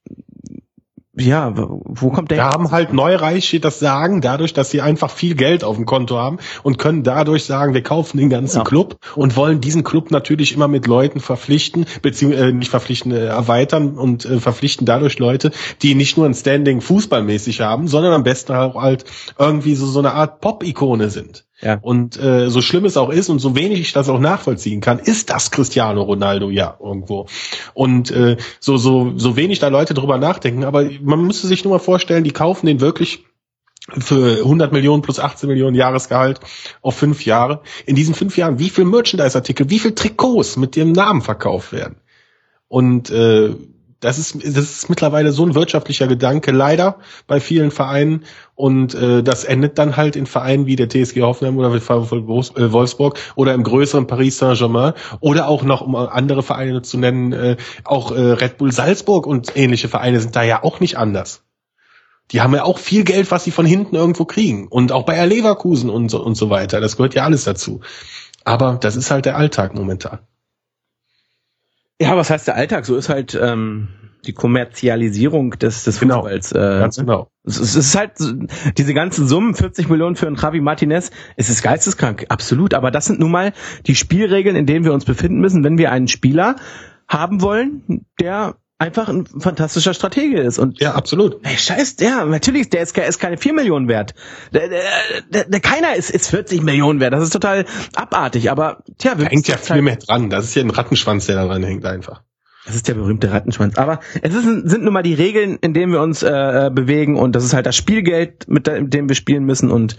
wo kommt der? Da haben halt Neureiche das Sagen, dadurch, dass sie einfach viel Geld auf dem Konto haben und können dadurch sagen, wir kaufen den ganzen Club und wollen diesen Club natürlich immer mit Leuten verpflichten, beziehungsweise nicht verpflichten, erweitern und verpflichten dadurch Leute, die nicht nur ein Standing fußballmäßig haben, sondern am besten auch halt irgendwie so eine Art Pop-Ikone sind. Ja. Und so schlimm es auch ist und so wenig ich das auch nachvollziehen kann, ist das Cristiano Ronaldo ja irgendwo. Und so wenig da Leute drüber nachdenken, aber man müsste sich nur mal vorstellen, die kaufen den wirklich für 100 Millionen plus 18 Millionen Jahresgehalt auf 5 Jahre. In diesen 5 Jahren, wie viel Merchandise-Artikel, wie viel Trikots mit dem Namen verkauft werden. Und das ist mittlerweile so ein wirtschaftlicher Gedanke, leider bei vielen Vereinen. Und das endet dann halt in Vereinen wie der TSG Hoffenheim oder Wolfsburg oder im größeren Paris Saint-Germain oder auch noch, um andere Vereine zu nennen, auch Red Bull Salzburg und ähnliche Vereine sind da ja auch nicht anders. Die haben ja auch viel Geld, was sie von hinten irgendwo kriegen. Und auch Bayer Leverkusen und so weiter. Das gehört ja alles dazu. Aber das ist halt der Alltag momentan. Ja, was heißt der Alltag? So ist halt die Kommerzialisierung des Fußballs. Ganz genau. Es ist halt diese ganzen Summen, 40 Millionen für einen Javi Martinez, es ist geisteskrank, absolut. Aber das sind nun mal die Spielregeln, in denen wir uns befinden müssen, wenn wir einen Spieler haben wollen, der einfach ein fantastischer Stratege ist. Und ja, absolut. Natürlich, der ist keine 4 Millionen wert. Keiner ist 40 Millionen wert. Das ist total abartig, aber da hängt ja viel mehr dran. Das ist ja ein Rattenschwanz, der da dran hängt einfach. Das ist der berühmte Rattenschwanz. Aber sind nun mal die Regeln, in denen wir uns bewegen, und das ist halt das Spielgeld, mit dem wir spielen müssen, und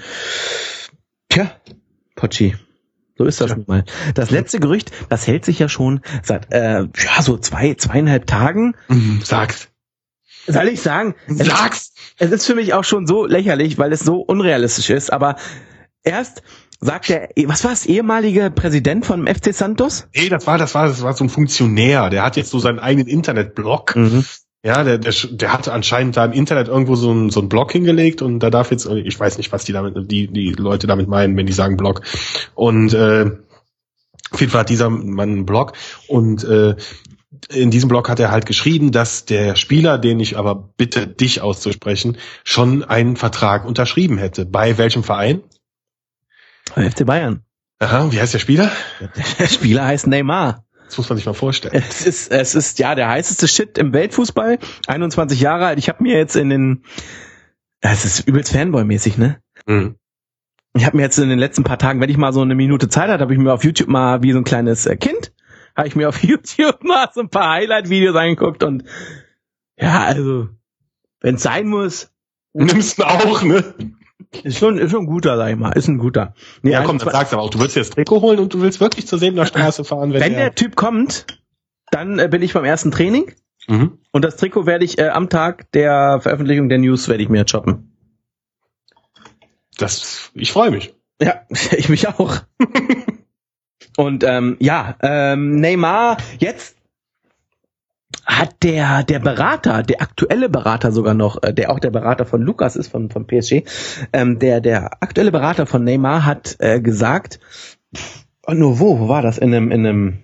Potschi. So ist das nun mal. Das letzte Gerücht, das hält sich ja schon seit so 2,5 Tagen. Sag's. Soll ich sagen? Sag's! Es ist für mich auch schon so lächerlich, weil es so unrealistisch ist. Aber erst sagt der, was war es, ehemalige Präsident von FC Santos? Nee, das war so ein Funktionär. Der hat jetzt so seinen eigenen Internetblog. Ja, der hat anscheinend da im Internet irgendwo so ein Blog hingelegt, und da darf jetzt, ich weiß nicht, was die Leute damit meinen, wenn die sagen Blog. Und auf jeden Fall hat dieser Mann einen Blog, und in diesem Blog hat er halt geschrieben, dass der Spieler, den ich aber bitte dich auszusprechen, schon einen Vertrag unterschrieben hätte. Bei welchem Verein? Bei FC Bayern. Aha, wie heißt der Spieler? Der Spieler heißt Neymar. Das muss man sich mal vorstellen. Es ist ja der heißeste Shit im Weltfußball. 21 Jahre alt. Ich habe mir jetzt es ist übelst Fanboy-mäßig, ne? Ich habe mir jetzt in den letzten paar Tagen, wenn ich mal so eine Minute Zeit hatte, habe ich mir auf YouTube mal wie so ein kleines Kind, habe ich mir auf YouTube mal so ein paar Highlight-Videos angeguckt, und ja, also, wenn es sein muss. Nimmst du auch, ne? Ist schon ein guter, sag ich mal. Ist ein guter. Nee, ja, komm, dann sag's aber auch. Du willst dir das Trikot holen und du willst wirklich zur Sebener Straße fahren. Wenn der Typ kommt, dann bin ich beim ersten Training. Und das Trikot werde ich am Tag der Veröffentlichung der News werde ich mir shoppen. Ich freue mich. Ja, ich mich auch. Und Neymar, jetzt hat der Berater, der aktuelle Berater sogar noch, der auch der Berater von Lukas ist, von PSG, der aktuelle Berater von Neymar hat gesagt, wo war das? In einem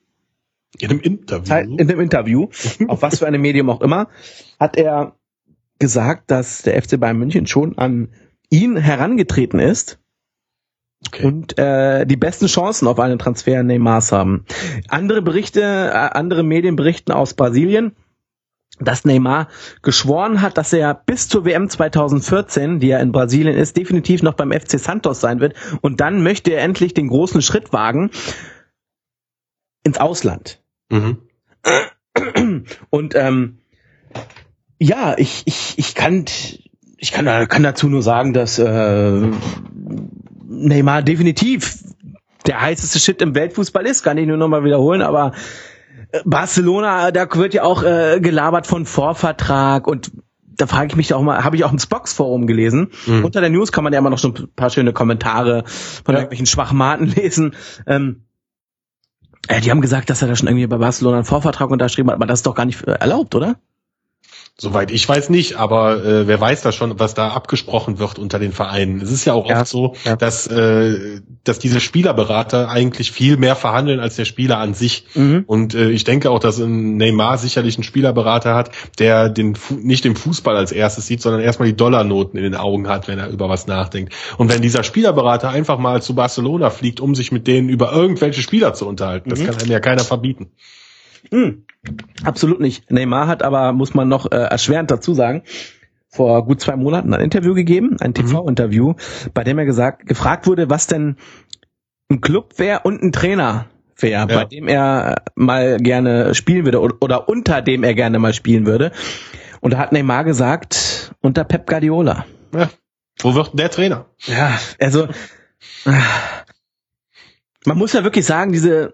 Interview, auf was für einem Medium auch immer, hat er gesagt, dass der FC Bayern München schon an ihn herangetreten ist, und die besten Chancen auf einen Transfer Neymars haben. Andere Medien berichten aus Brasilien, dass Neymar geschworen hat, dass er bis zur WM 2014, die ja in Brasilien ist, definitiv noch beim FC Santos sein wird. Und dann möchte er endlich den großen Schritt wagen ins Ausland. Mhm. Und ja, ich kann dazu nur sagen, dass Neymar definitiv der heißeste Shit im Weltfußball ist. Kann ich nur nochmal wiederholen, aber Barcelona, da wird ja auch gelabert von Vorvertrag und da frage ich mich auch mal, habe ich auch im Spox-Forum gelesen. Unter der News kann man ja immer noch so ein paar schöne Kommentare von irgendwelchen Schwachmaten lesen. Die haben gesagt, dass er da schon irgendwie bei Barcelona einen Vorvertrag unterschrieben hat, aber das ist doch gar nicht erlaubt, oder? Soweit ich weiß nicht, aber wer weiß da schon, was da abgesprochen wird unter den Vereinen. Es ist ja auch oft so, dass diese Spielerberater eigentlich viel mehr verhandeln als der Spieler an sich. Und ich denke auch, dass Neymar sicherlich einen Spielerberater hat, der nicht den Fußball als erstes sieht, sondern erstmal die Dollarnoten in den Augen hat, wenn er über was nachdenkt. Und wenn dieser Spielerberater einfach mal zu Barcelona fliegt, um sich mit denen über irgendwelche Spieler zu unterhalten, das kann einem ja keiner verbieten. Absolut nicht. Neymar hat aber, muss man noch erschwerend dazu sagen, vor gut 2 Monaten ein Interview gegeben, ein TV-Interview, bei dem er gefragt wurde, was denn ein Club wäre und ein Trainer wäre, bei dem er mal gerne spielen würde oder unter dem er gerne mal spielen würde. Und da hat Neymar gesagt, unter Pep Guardiola. Ja. Wo wird der Trainer? Ja, also man muss ja wirklich sagen, diese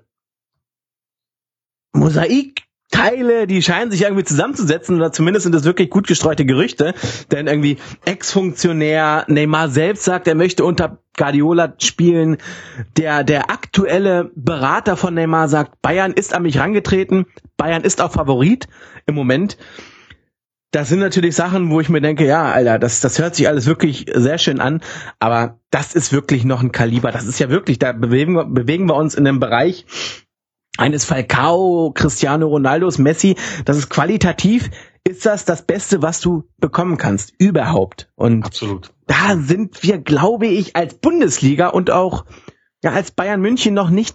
Mosaikteile, die scheinen sich irgendwie zusammenzusetzen, oder zumindest sind das wirklich gut gestreute Gerüchte, denn irgendwie Ex-Funktionär, Neymar selbst sagt, er möchte unter Guardiola spielen, der aktuelle Berater von Neymar sagt, Bayern ist an mich rangetreten, Bayern ist auch Favorit im Moment. Das sind natürlich Sachen, wo ich mir denke, ja, Alter, das hört sich alles wirklich sehr schön an, aber das ist wirklich noch ein Kaliber, das ist ja wirklich, da bewegen wir uns in einem Bereich eines Falcao, Cristiano Ronaldos, Messi, das ist qualitativ, ist das Beste, was du bekommen kannst, überhaupt. Und absolut. Da sind wir, glaube ich, als Bundesliga und auch als Bayern München noch nicht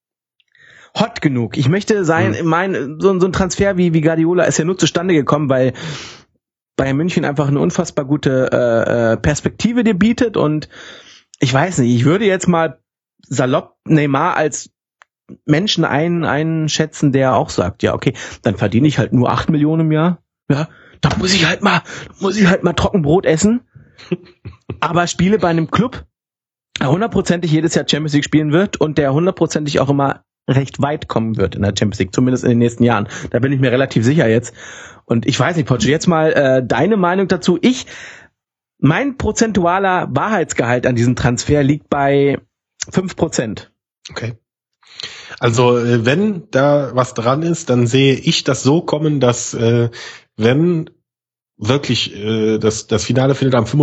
hot genug. Ich möchte so ein Transfer wie Guardiola ist ja nur zustande gekommen, weil Bayern München einfach eine unfassbar gute Perspektive dir bietet, und ich weiß nicht, ich würde jetzt mal salopp Neymar als Menschen einschätzen, der auch sagt, ja, okay, dann verdiene ich halt nur 8 Millionen im Jahr. Ja, da muss ich halt mal Trockenbrot essen. Aber spiele bei einem Club, der 100%ig jedes Jahr Champions League spielen wird und der 100%ig auch immer recht weit kommen wird in der Champions League, zumindest in den nächsten Jahren. Da bin ich mir relativ sicher jetzt. Und ich weiß nicht, Potsche, jetzt mal deine Meinung dazu. Mein prozentualer Wahrheitsgehalt an diesem Transfer liegt bei 5%. Okay. Also wenn da was dran ist, dann sehe ich das so kommen, dass wenn wirklich das Finale findet am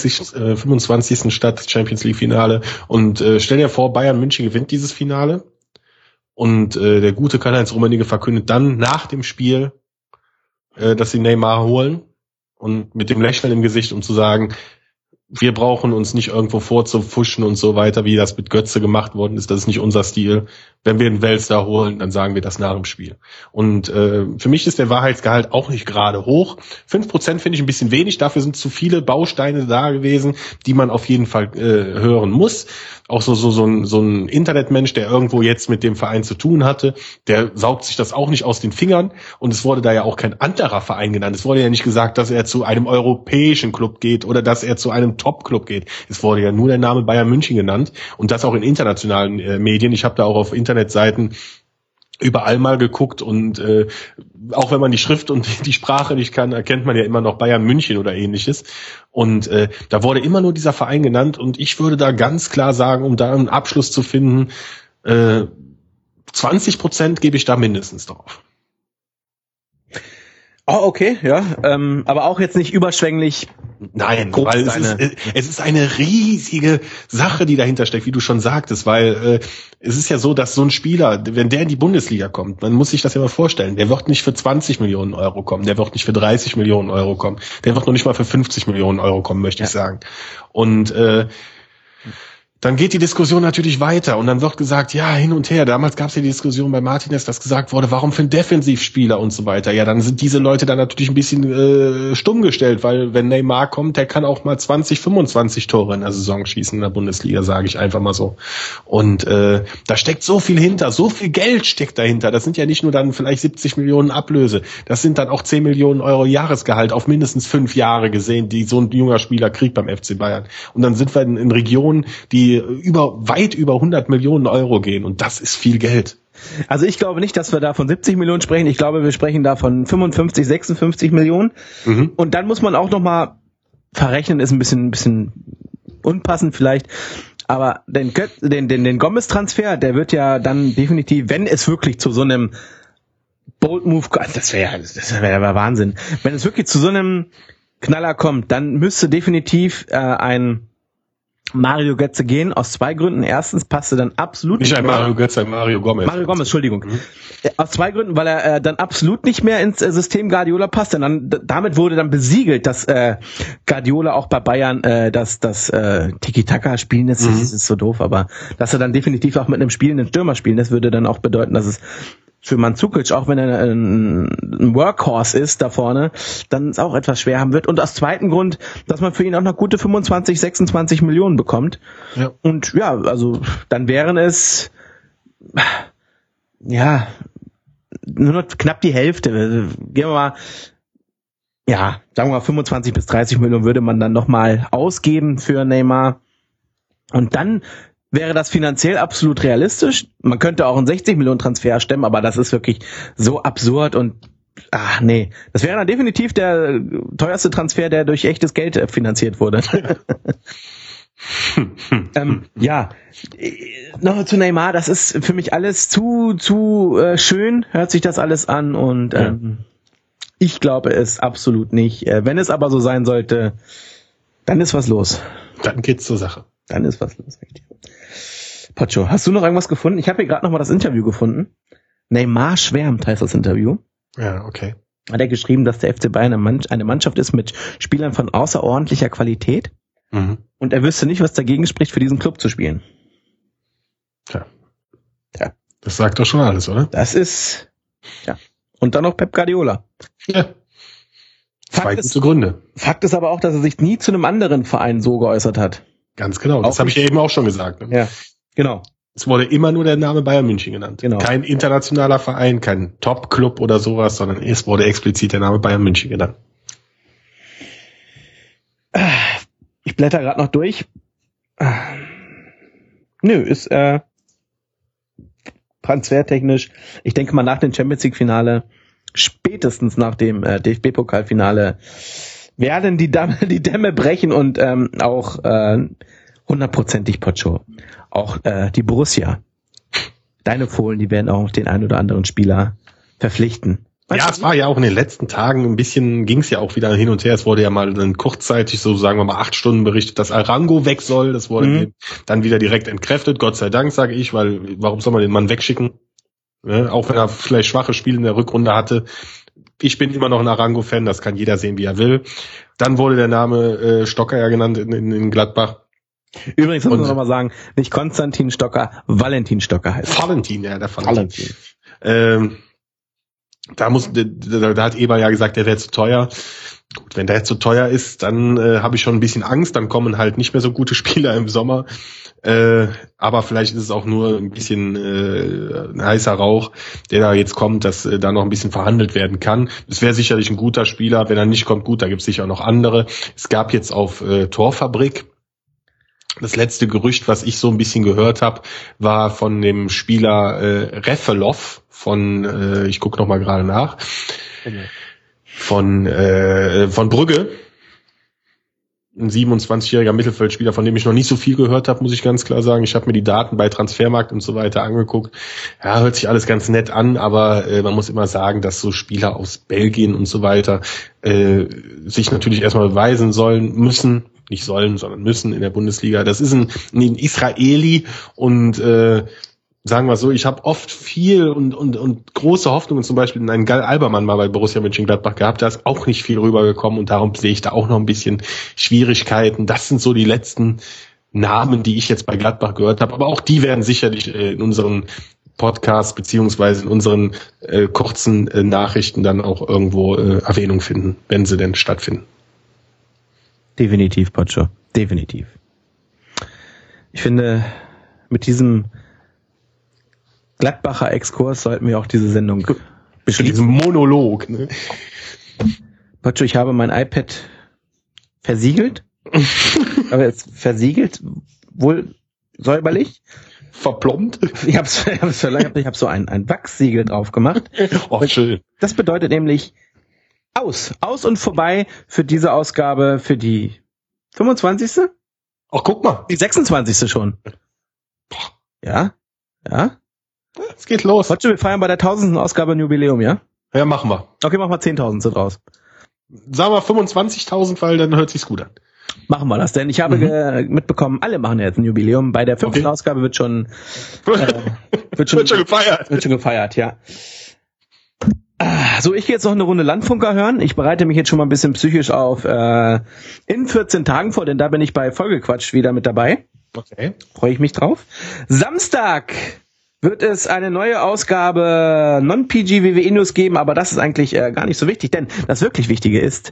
25. statt, Champions League Finale, und stell dir vor, Bayern München gewinnt dieses Finale und der gute Karl-Heinz Rummenigge verkündet dann nach dem Spiel, dass sie Neymar holen, und mit dem Lächeln im Gesicht, um zu sagen, wir brauchen uns nicht irgendwo vorzufuschen und so weiter, wie das mit Götze gemacht worden ist. Das ist nicht unser Stil. Wenn wir einen Weltstar holen, dann sagen wir das nach dem Spiel. Und für mich ist der Wahrheitsgehalt auch nicht gerade hoch. 5% finde ich ein bisschen wenig. Dafür sind zu viele Bausteine da gewesen, die man auf jeden Fall hören muss. Auch so ein Internetmensch, der irgendwo jetzt mit dem Verein zu tun hatte, der saugt sich das auch nicht aus den Fingern. Und es wurde da ja auch kein anderer Verein genannt. Es wurde ja nicht gesagt, dass er zu einem europäischen Club geht oder dass er zu einem Top-Club geht. Es wurde ja nur der Name Bayern München genannt, und das auch in internationalen Medien. Ich habe da auch auf Internetseiten überall mal geguckt, und auch wenn man die Schrift und die Sprache nicht kann, erkennt man ja immer noch Bayern München oder ähnliches. Und da wurde immer nur dieser Verein genannt, und ich würde da ganz klar sagen, um da einen Abschluss zu finden, 20% gebe ich da mindestens drauf. Oh, okay, ja, aber auch jetzt nicht überschwänglich. Nein, weil es ist eine riesige Sache, die dahinter steckt, wie du schon sagtest, weil es ist ja so, dass so ein Spieler, wenn der in die Bundesliga kommt, man muss sich das ja mal vorstellen, der wird nicht für 20 Millionen Euro kommen, der wird nicht für 30 Millionen Euro kommen, der wird noch nicht mal für 50 Millionen Euro kommen, möchte ich sagen. Und dann geht die Diskussion natürlich weiter und dann wird gesagt, ja, hin und her. Damals gab es ja die Diskussion bei Martinez, dass gesagt wurde, warum für einen Defensivspieler und so weiter. Ja, dann sind diese Leute dann natürlich ein bisschen stumm gestellt, weil wenn Neymar kommt, der kann auch mal 20, 25 Tore in der Saison schießen in der Bundesliga, sage ich einfach mal so. Und da steckt so viel hinter, so viel Geld steckt dahinter. Das sind ja nicht nur dann vielleicht 70 Millionen Ablöse, das sind dann auch 10 Millionen Euro Jahresgehalt auf mindestens 5 Jahre gesehen, die so ein junger Spieler kriegt beim FC Bayern. Und dann sind wir in Regionen, die weit über 100 Millionen Euro gehen. Und das ist viel Geld. Also ich glaube nicht, dass wir da von 70 Millionen sprechen. Ich glaube, wir sprechen da von 55, 56 Millionen. Mhm. Und dann muss man auch nochmal verrechnen, ist ein bisschen unpassend vielleicht. Aber den Gomez-Transfer, der wird ja dann definitiv, wenn es wirklich zu so einem Bold Move, das wäre Wahnsinn. Wenn es wirklich zu so einem Knaller kommt, dann müsste definitiv ein Mario Götze gehen, aus 2 Gründen. Erstens passte dann absolut nicht ein Mario Götze, ein Mario Gomez. Mario Gomez, Entschuldigung. Mhm. Aus 2 Gründen, weil er dann absolut nicht mehr ins System Guardiola passt. Denn dann, damit wurde dann besiegelt, dass Guardiola auch bei Bayern das Tiki-Taka spielen lässt. Das ist so doof, aber dass er dann definitiv auch mit einem spielenden Stürmer spielen lässt, würde dann auch bedeuten, dass es für Mandzukic, auch wenn er ein Workhorse ist da vorne, dann es auch etwas schwer haben wird. Und aus zweiten Grund, dass man für ihn auch noch gute 25, 26 Millionen bekommt. Ja. Und ja, also dann wären es ja nur noch knapp die Hälfte. Gehen wir mal, ja, sagen wir mal 25 bis 30 Millionen würde man dann nochmal ausgeben für Neymar. Und dann wäre das finanziell absolut realistisch. Man könnte auch einen 60 Millionen Transfer stemmen, aber das ist wirklich so absurd und nee. Das wäre dann definitiv der teuerste Transfer, der durch echtes Geld finanziert wurde. Ja, noch zu Neymar, das ist für mich alles zu schön, hört sich das alles an und ich glaube es absolut nicht. Wenn es aber so sein sollte, dann ist was los. Dann geht's zur Sache. Dann ist was los, richtig. Pocho, hast du noch irgendwas gefunden? Ich habe hier gerade noch mal das Interview gefunden. Neymar schwärmt, heißt das Interview. Ja, okay. Hat er geschrieben, dass der FC Bayern eine Mannschaft ist mit Spielern von außerordentlicher Qualität. Mhm. Und er wüsste nicht, was dagegen spricht, für diesen Club zu spielen. Tja. Das sagt doch schon alles, oder? Das ist, ja. Und dann noch Pep Guardiola. Ja. 2 gute Gründe. Fakt ist aber auch, dass er sich nie zu einem anderen Verein so geäußert hat. Ganz genau. Das habe ich ja eben auch schon gesagt. Ne? Ja. Genau. Es wurde immer nur der Name Bayern München genannt. Genau. Kein internationaler Verein, kein Top-Club oder sowas, sondern es wurde explizit der Name Bayern München genannt. Ich blätter gerade noch durch. Ist transfertechnisch, ich denke mal nach dem Champions-League-Finale, spätestens nach dem DFB-Pokalfinale, werden die Dämme brechen und auch 100%ig Pocho. Auch die Borussia. Deine Fohlen, die werden auch den einen oder anderen Spieler verpflichten. Ja, es war ja auch in den letzten Tagen ein bisschen, ging es ja auch wieder hin und her. Es wurde ja mal dann kurzzeitig, so sagen wir mal 8 Stunden berichtet, dass Arango weg soll. Das wurde dann wieder direkt entkräftet. Gott sei Dank, sage ich, weil warum soll man den Mann wegschicken? Ja, auch wenn er vielleicht schwache Spiele in der Rückrunde hatte. Ich bin immer noch ein Arango-Fan, das kann jeder sehen, wie er will. Dann wurde der Name Stocker ja genannt in Gladbach. Übrigens muss man noch mal sagen, nicht Konstantin Stocker, Valentin Stocker heißt. Valentin, ja, der Valentin. Da hat Eber ja gesagt, der wäre zu teuer. Gut, wenn der jetzt zu teuer ist, dann habe ich schon ein bisschen Angst. Dann kommen halt nicht mehr so gute Spieler im Sommer. Aber vielleicht ist es auch nur ein bisschen ein heißer Rauch, der da jetzt kommt, dass da noch ein bisschen verhandelt werden kann. Es wäre sicherlich ein guter Spieler. Wenn er nicht kommt, gut, da gibt es sicher noch andere. Es gab jetzt auf Torfabrik das letzte Gerücht, was ich so ein bisschen gehört habe, war von dem Spieler Refelov von, ich gucke noch mal gerade nach, von Brügge. Ein 27-jähriger Mittelfeldspieler, von dem ich noch nicht so viel gehört habe, muss ich ganz klar sagen. Ich habe mir die Daten bei Transfermarkt und so weiter angeguckt. Ja, hört sich alles ganz nett an, aber man muss immer sagen, dass so Spieler aus Belgien und so weiter sich natürlich erstmal beweisen müssen in der Bundesliga. Das ist ein Israeli und sagen wir so, ich habe oft viel und große Hoffnungen zum Beispiel in einen Gal Albermann mal bei Borussia Mönchengladbach gehabt, da ist auch nicht viel rübergekommen und darum sehe ich da auch noch ein bisschen Schwierigkeiten. Das sind so die letzten Namen, die ich jetzt bei Gladbach gehört habe, aber auch die werden sicherlich in unseren Podcast beziehungsweise in unseren kurzen Nachrichten dann auch irgendwo Erwähnung finden, wenn sie denn stattfinden. Definitiv, Pocho. Definitiv. Ich finde, mit diesem Gladbacher Exkurs sollten wir auch diese Sendung beschließen. Diesem Monolog. Ne? Pocho, ich habe mein iPad versiegelt. Aber jetzt versiegelt, wohl säuberlich. Verplombt. Ich habe so ein Wachssiegel drauf gemacht. Oh, schön. Das bedeutet nämlich aus und vorbei für diese Ausgabe, für die 25. Ach, guck mal. Die 26. schon. Ja. Es geht los. Warte, wir feiern bei der 1000. Ausgabe ein Jubiläum, ja? Ja, machen wir. Okay, machen wir 10.000 so draus. Sagen wir 25.000, weil dann hört sich's gut an. Machen wir das, denn ich habe mitbekommen, alle machen jetzt ein Jubiläum. Bei der 5. Ausgabe wird schon gefeiert. Wird schon gefeiert, ja. So, ich gehe jetzt noch eine Runde Landfunker hören. Ich bereite mich jetzt schon mal ein bisschen psychisch auf in 14 Tagen vor, denn da bin ich bei Folgequatsch wieder mit dabei. Okay. Freue ich mich drauf. Samstag wird es eine neue Ausgabe Non-PG WWE News geben, aber das ist eigentlich gar nicht so wichtig, denn das wirklich Wichtige ist,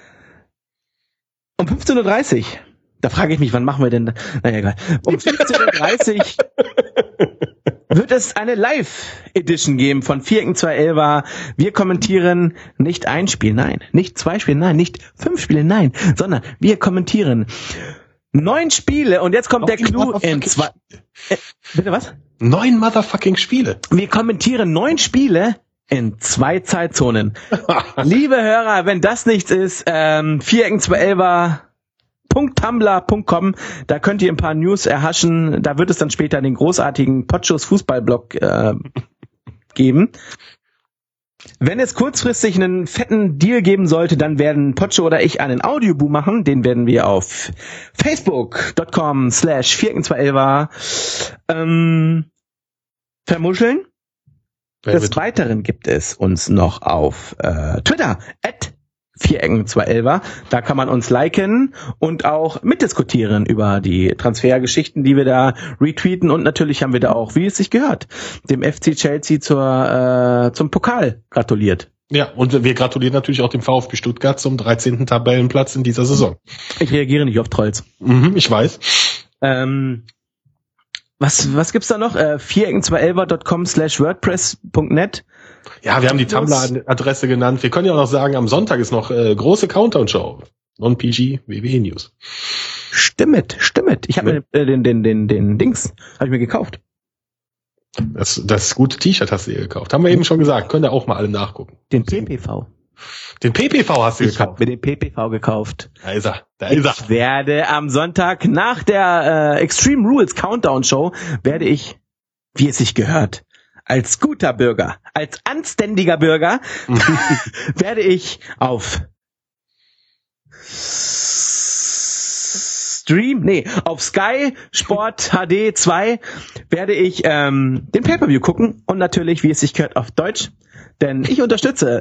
um 15.30 Uhr, da frage ich mich, wann machen wir denn, naja, egal, um 15.30 Uhr wird es eine Live-Edition geben von Vierecken 211. Wir kommentieren nicht ein Spiel, nein, nicht 2 Spiele, nein, nicht 5 Spiele, nein, sondern wir kommentieren 9 Spiele und jetzt kommt der Clou in 2... bitte was? 9 motherfucking Spiele. Wir kommentieren 9 Spiele in 2 Zeitzonen. Liebe Hörer, wenn das nichts ist, vierecken211.tumblr.com, da könnt ihr ein paar News erhaschen. Da wird es dann später den großartigen Potschos Fußballblog geben. Wenn es kurzfristig einen fetten Deal geben sollte, dann werden Potscho oder ich einen Audioboom machen. Den werden wir auf facebook.com/vierecken211 vermuscheln. Des Weiteren gibt es uns noch auf Twitter @vierecken211. Da kann man uns liken und auch mitdiskutieren über die Transfergeschichten, die wir da retweeten. Und natürlich haben wir da auch, wie es sich gehört, dem FC Chelsea zum Pokal gratuliert. Ja, und wir gratulieren natürlich auch dem VfB Stuttgart zum 13. Tabellenplatz in dieser Saison. Ich reagiere nicht auf Trolls. Ich weiß. Was gibt's da noch? vierecken211.com/wordpress.net. Ja, wir haben die Tumblr-Adresse genannt. Wir können ja auch noch sagen, am Sonntag ist noch große Countdown-Show. Non-PG WWE News. Stimmt. Ich habe mir den Dings habe ich mir gekauft. Das gute T-Shirt hast du dir gekauft. Haben wir eben schon gesagt. Könnt ihr auch mal alle nachgucken. Den PPV. Den PPV hast du gekauft? Ich habe mir den PPV gekauft. Da ist er. Ich werde am Sonntag nach der Extreme Rules Countdown Show werde ich, wie es sich gehört, als guter Bürger, als anständiger Bürger, werde ich auf auf Sky Sport HD 2 werde ich den Pay-Per-View gucken und natürlich, wie es sich gehört, auf Deutsch. Denn ich unterstütze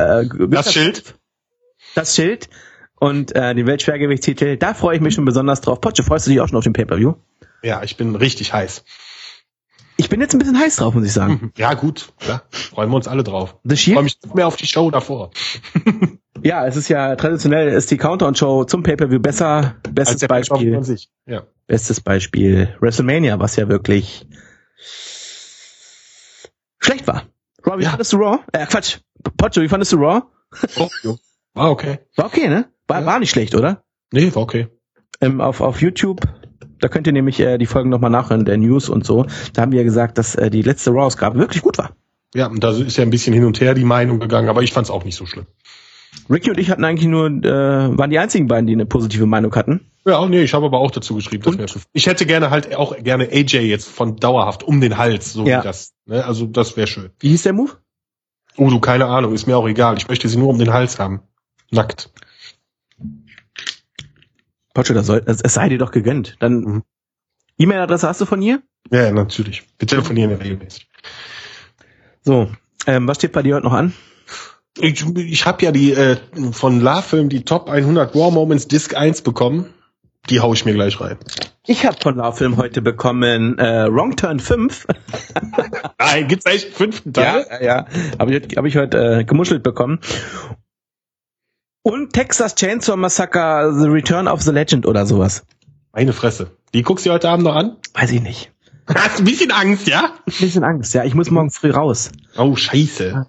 das Schild und den Weltschwergewichtstitel. Da freue ich mich schon besonders drauf. Potsche, freust du dich auch schon auf den Pay-Per-View? Ja, ich bin richtig heiß. Ich bin jetzt ein bisschen heiß drauf, muss ich sagen. Ja, gut. Ja, freuen wir uns alle drauf. Ich freue mich mehr auf die Show davor. Ja, es ist ja traditionell, ist die Countdown-Show zum Pay-Per-View besser. Bestes Beispiel. Ja. Bestes Beispiel WrestleMania, was ja wirklich schlecht war. Raw, wie fandest du Raw? Quatsch. Potscho, wie fandest du Raw? War okay. War okay, ne? War nicht schlecht, oder? Nee, war okay. Auf YouTube, da könnt ihr nämlich die Folgen nochmal nachhören, der News und so. Da haben wir ja gesagt, dass die letzte Raw-Ausgabe wirklich gut war. Ja, und da ist ja ein bisschen hin und her die Meinung gegangen, aber ich fand's auch nicht so schlimm. Ricky und ich hatten eigentlich waren die einzigen beiden, die eine positive Meinung hatten. Ja, nee, ich habe aber auch dazu geschrieben. Ich hätte gerne AJ jetzt von dauerhaft um den Hals, so wie das. Ne? Also das wäre schön. Wie hieß der Move? Oh, du, keine Ahnung, ist mir auch egal. Ich möchte sie nur um den Hals haben. Nackt. Potsche, es sei dir doch gegönnt. Dann E-Mail-Adresse hast du von ihr? Ja, natürlich. Wir telefonieren ja regelmäßig. So, was steht bei dir heute noch an? Ich habe ja die von LaFilm die Top 100 Raw Moments Disc 1 bekommen. Die hau ich mir gleich rein. Ich habe von Laufilm heute bekommen Wrong Turn 5. Nein, gibt's echt einen 5. Teil? Ja. Hab ich heute gemuschelt bekommen. Und Texas Chainsaw Massacre The Return of the Legend oder sowas. Meine Fresse. Die guckst du heute Abend noch an? Weiß ich nicht. Hast du ein bisschen Angst, ja? Ein bisschen Angst, ja. Ich muss morgen früh raus. Oh, scheiße.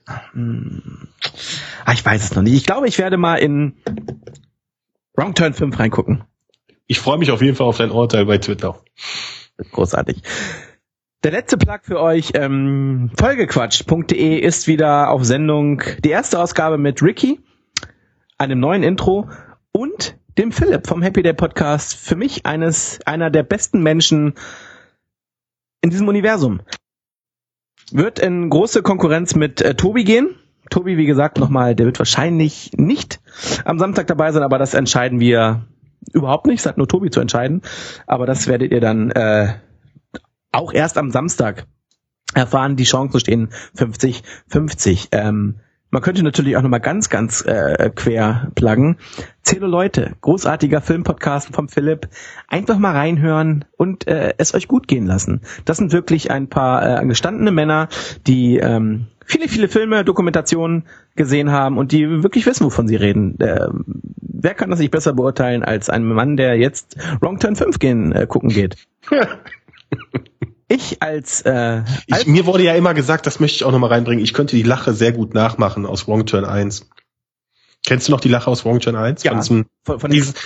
Ich weiß es noch nicht. Ich glaube, ich werde mal in Wrong Turn 5 reingucken. Ich freue mich auf jeden Fall auf dein Urteil bei Twitter. Großartig. Der letzte Plug für euch, Folgequatsch.de ist wieder auf Sendung. Die erste Ausgabe mit Ricky, einem neuen Intro und dem Philipp vom Happy Day Podcast. Für mich einer der besten Menschen in diesem Universum. Wird in große Konkurrenz mit Tobi gehen. Tobi, wie gesagt, nochmal, der wird wahrscheinlich nicht am Samstag dabei sein, aber das entscheiden wir überhaupt nicht. Es hat nur Tobi zu entscheiden. Aber das werdet ihr dann auch erst am Samstag erfahren. Die Chancen stehen 50-50. Man könnte natürlich auch nochmal ganz quer pluggen. Zelluleute, großartiger Filmpodcast vom Philipp. Einfach mal reinhören und es euch gut gehen lassen. Das sind wirklich ein paar gestandene Männer, die viele Filme, Dokumentationen gesehen haben und die wirklich wissen, wovon sie reden. Wer kann das nicht besser beurteilen als ein Mann, der jetzt Wrong Turn 5 gucken geht? Mir wurde ja immer gesagt, das möchte ich auch nochmal reinbringen, ich könnte die Lache sehr gut nachmachen aus Wrong Turn 1. Kennst du noch die Lache aus Wrong Turn 1? Ja, von dieses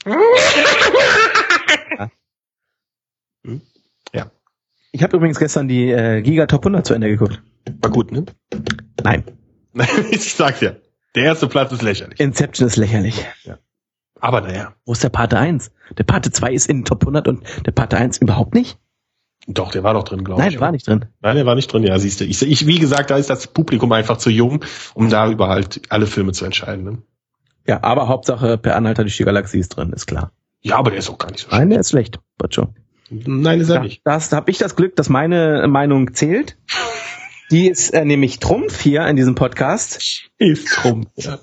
Ja. Ich habe übrigens gestern die Giga Top 100 zu Ende geguckt. War gut, ne? Nein. Ich sag's ja. Der erste Platz ist lächerlich. Inception ist lächerlich. Ja. Aber naja. Wo ist der Pate 1? Der Pate 2 ist in den Top 100 und der Pate 1 überhaupt nicht? Doch, der war doch drin, glaube ich. Nein, der war nicht drin. Nein, der war nicht drin, ja, siehst du. Ich, wie gesagt, da ist das Publikum einfach zu jung, um da über halt alle Filme zu entscheiden. Ne? Ja, aber Hauptsache Per Anhalter durch die Galaxie ist drin, ist klar. Ja, aber der ist auch gar nicht so schlecht. Nein, der ist schlecht, Batscho. Nein, ist er nicht. Da habe ich das Glück, dass meine Meinung zählt. Die ist nämlich Trumpf hier in diesem Podcast. Ist Trumpf, ja.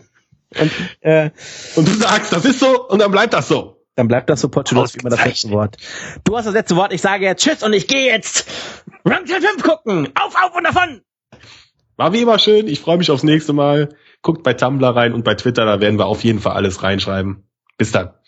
Und du sagst, das ist so und dann bleibt das so. Dann bleibt das so, Potscho, du hast immer das letzte Wort. Du hast das letzte Wort, ich sage jetzt Tschüss und ich gehe jetzt Wrong Turn 5 gucken. Auf und davon! War wie immer schön, ich freue mich aufs nächste Mal. Guckt bei Tumblr rein und bei Twitter, da werden wir auf jeden Fall alles reinschreiben. Bis dann.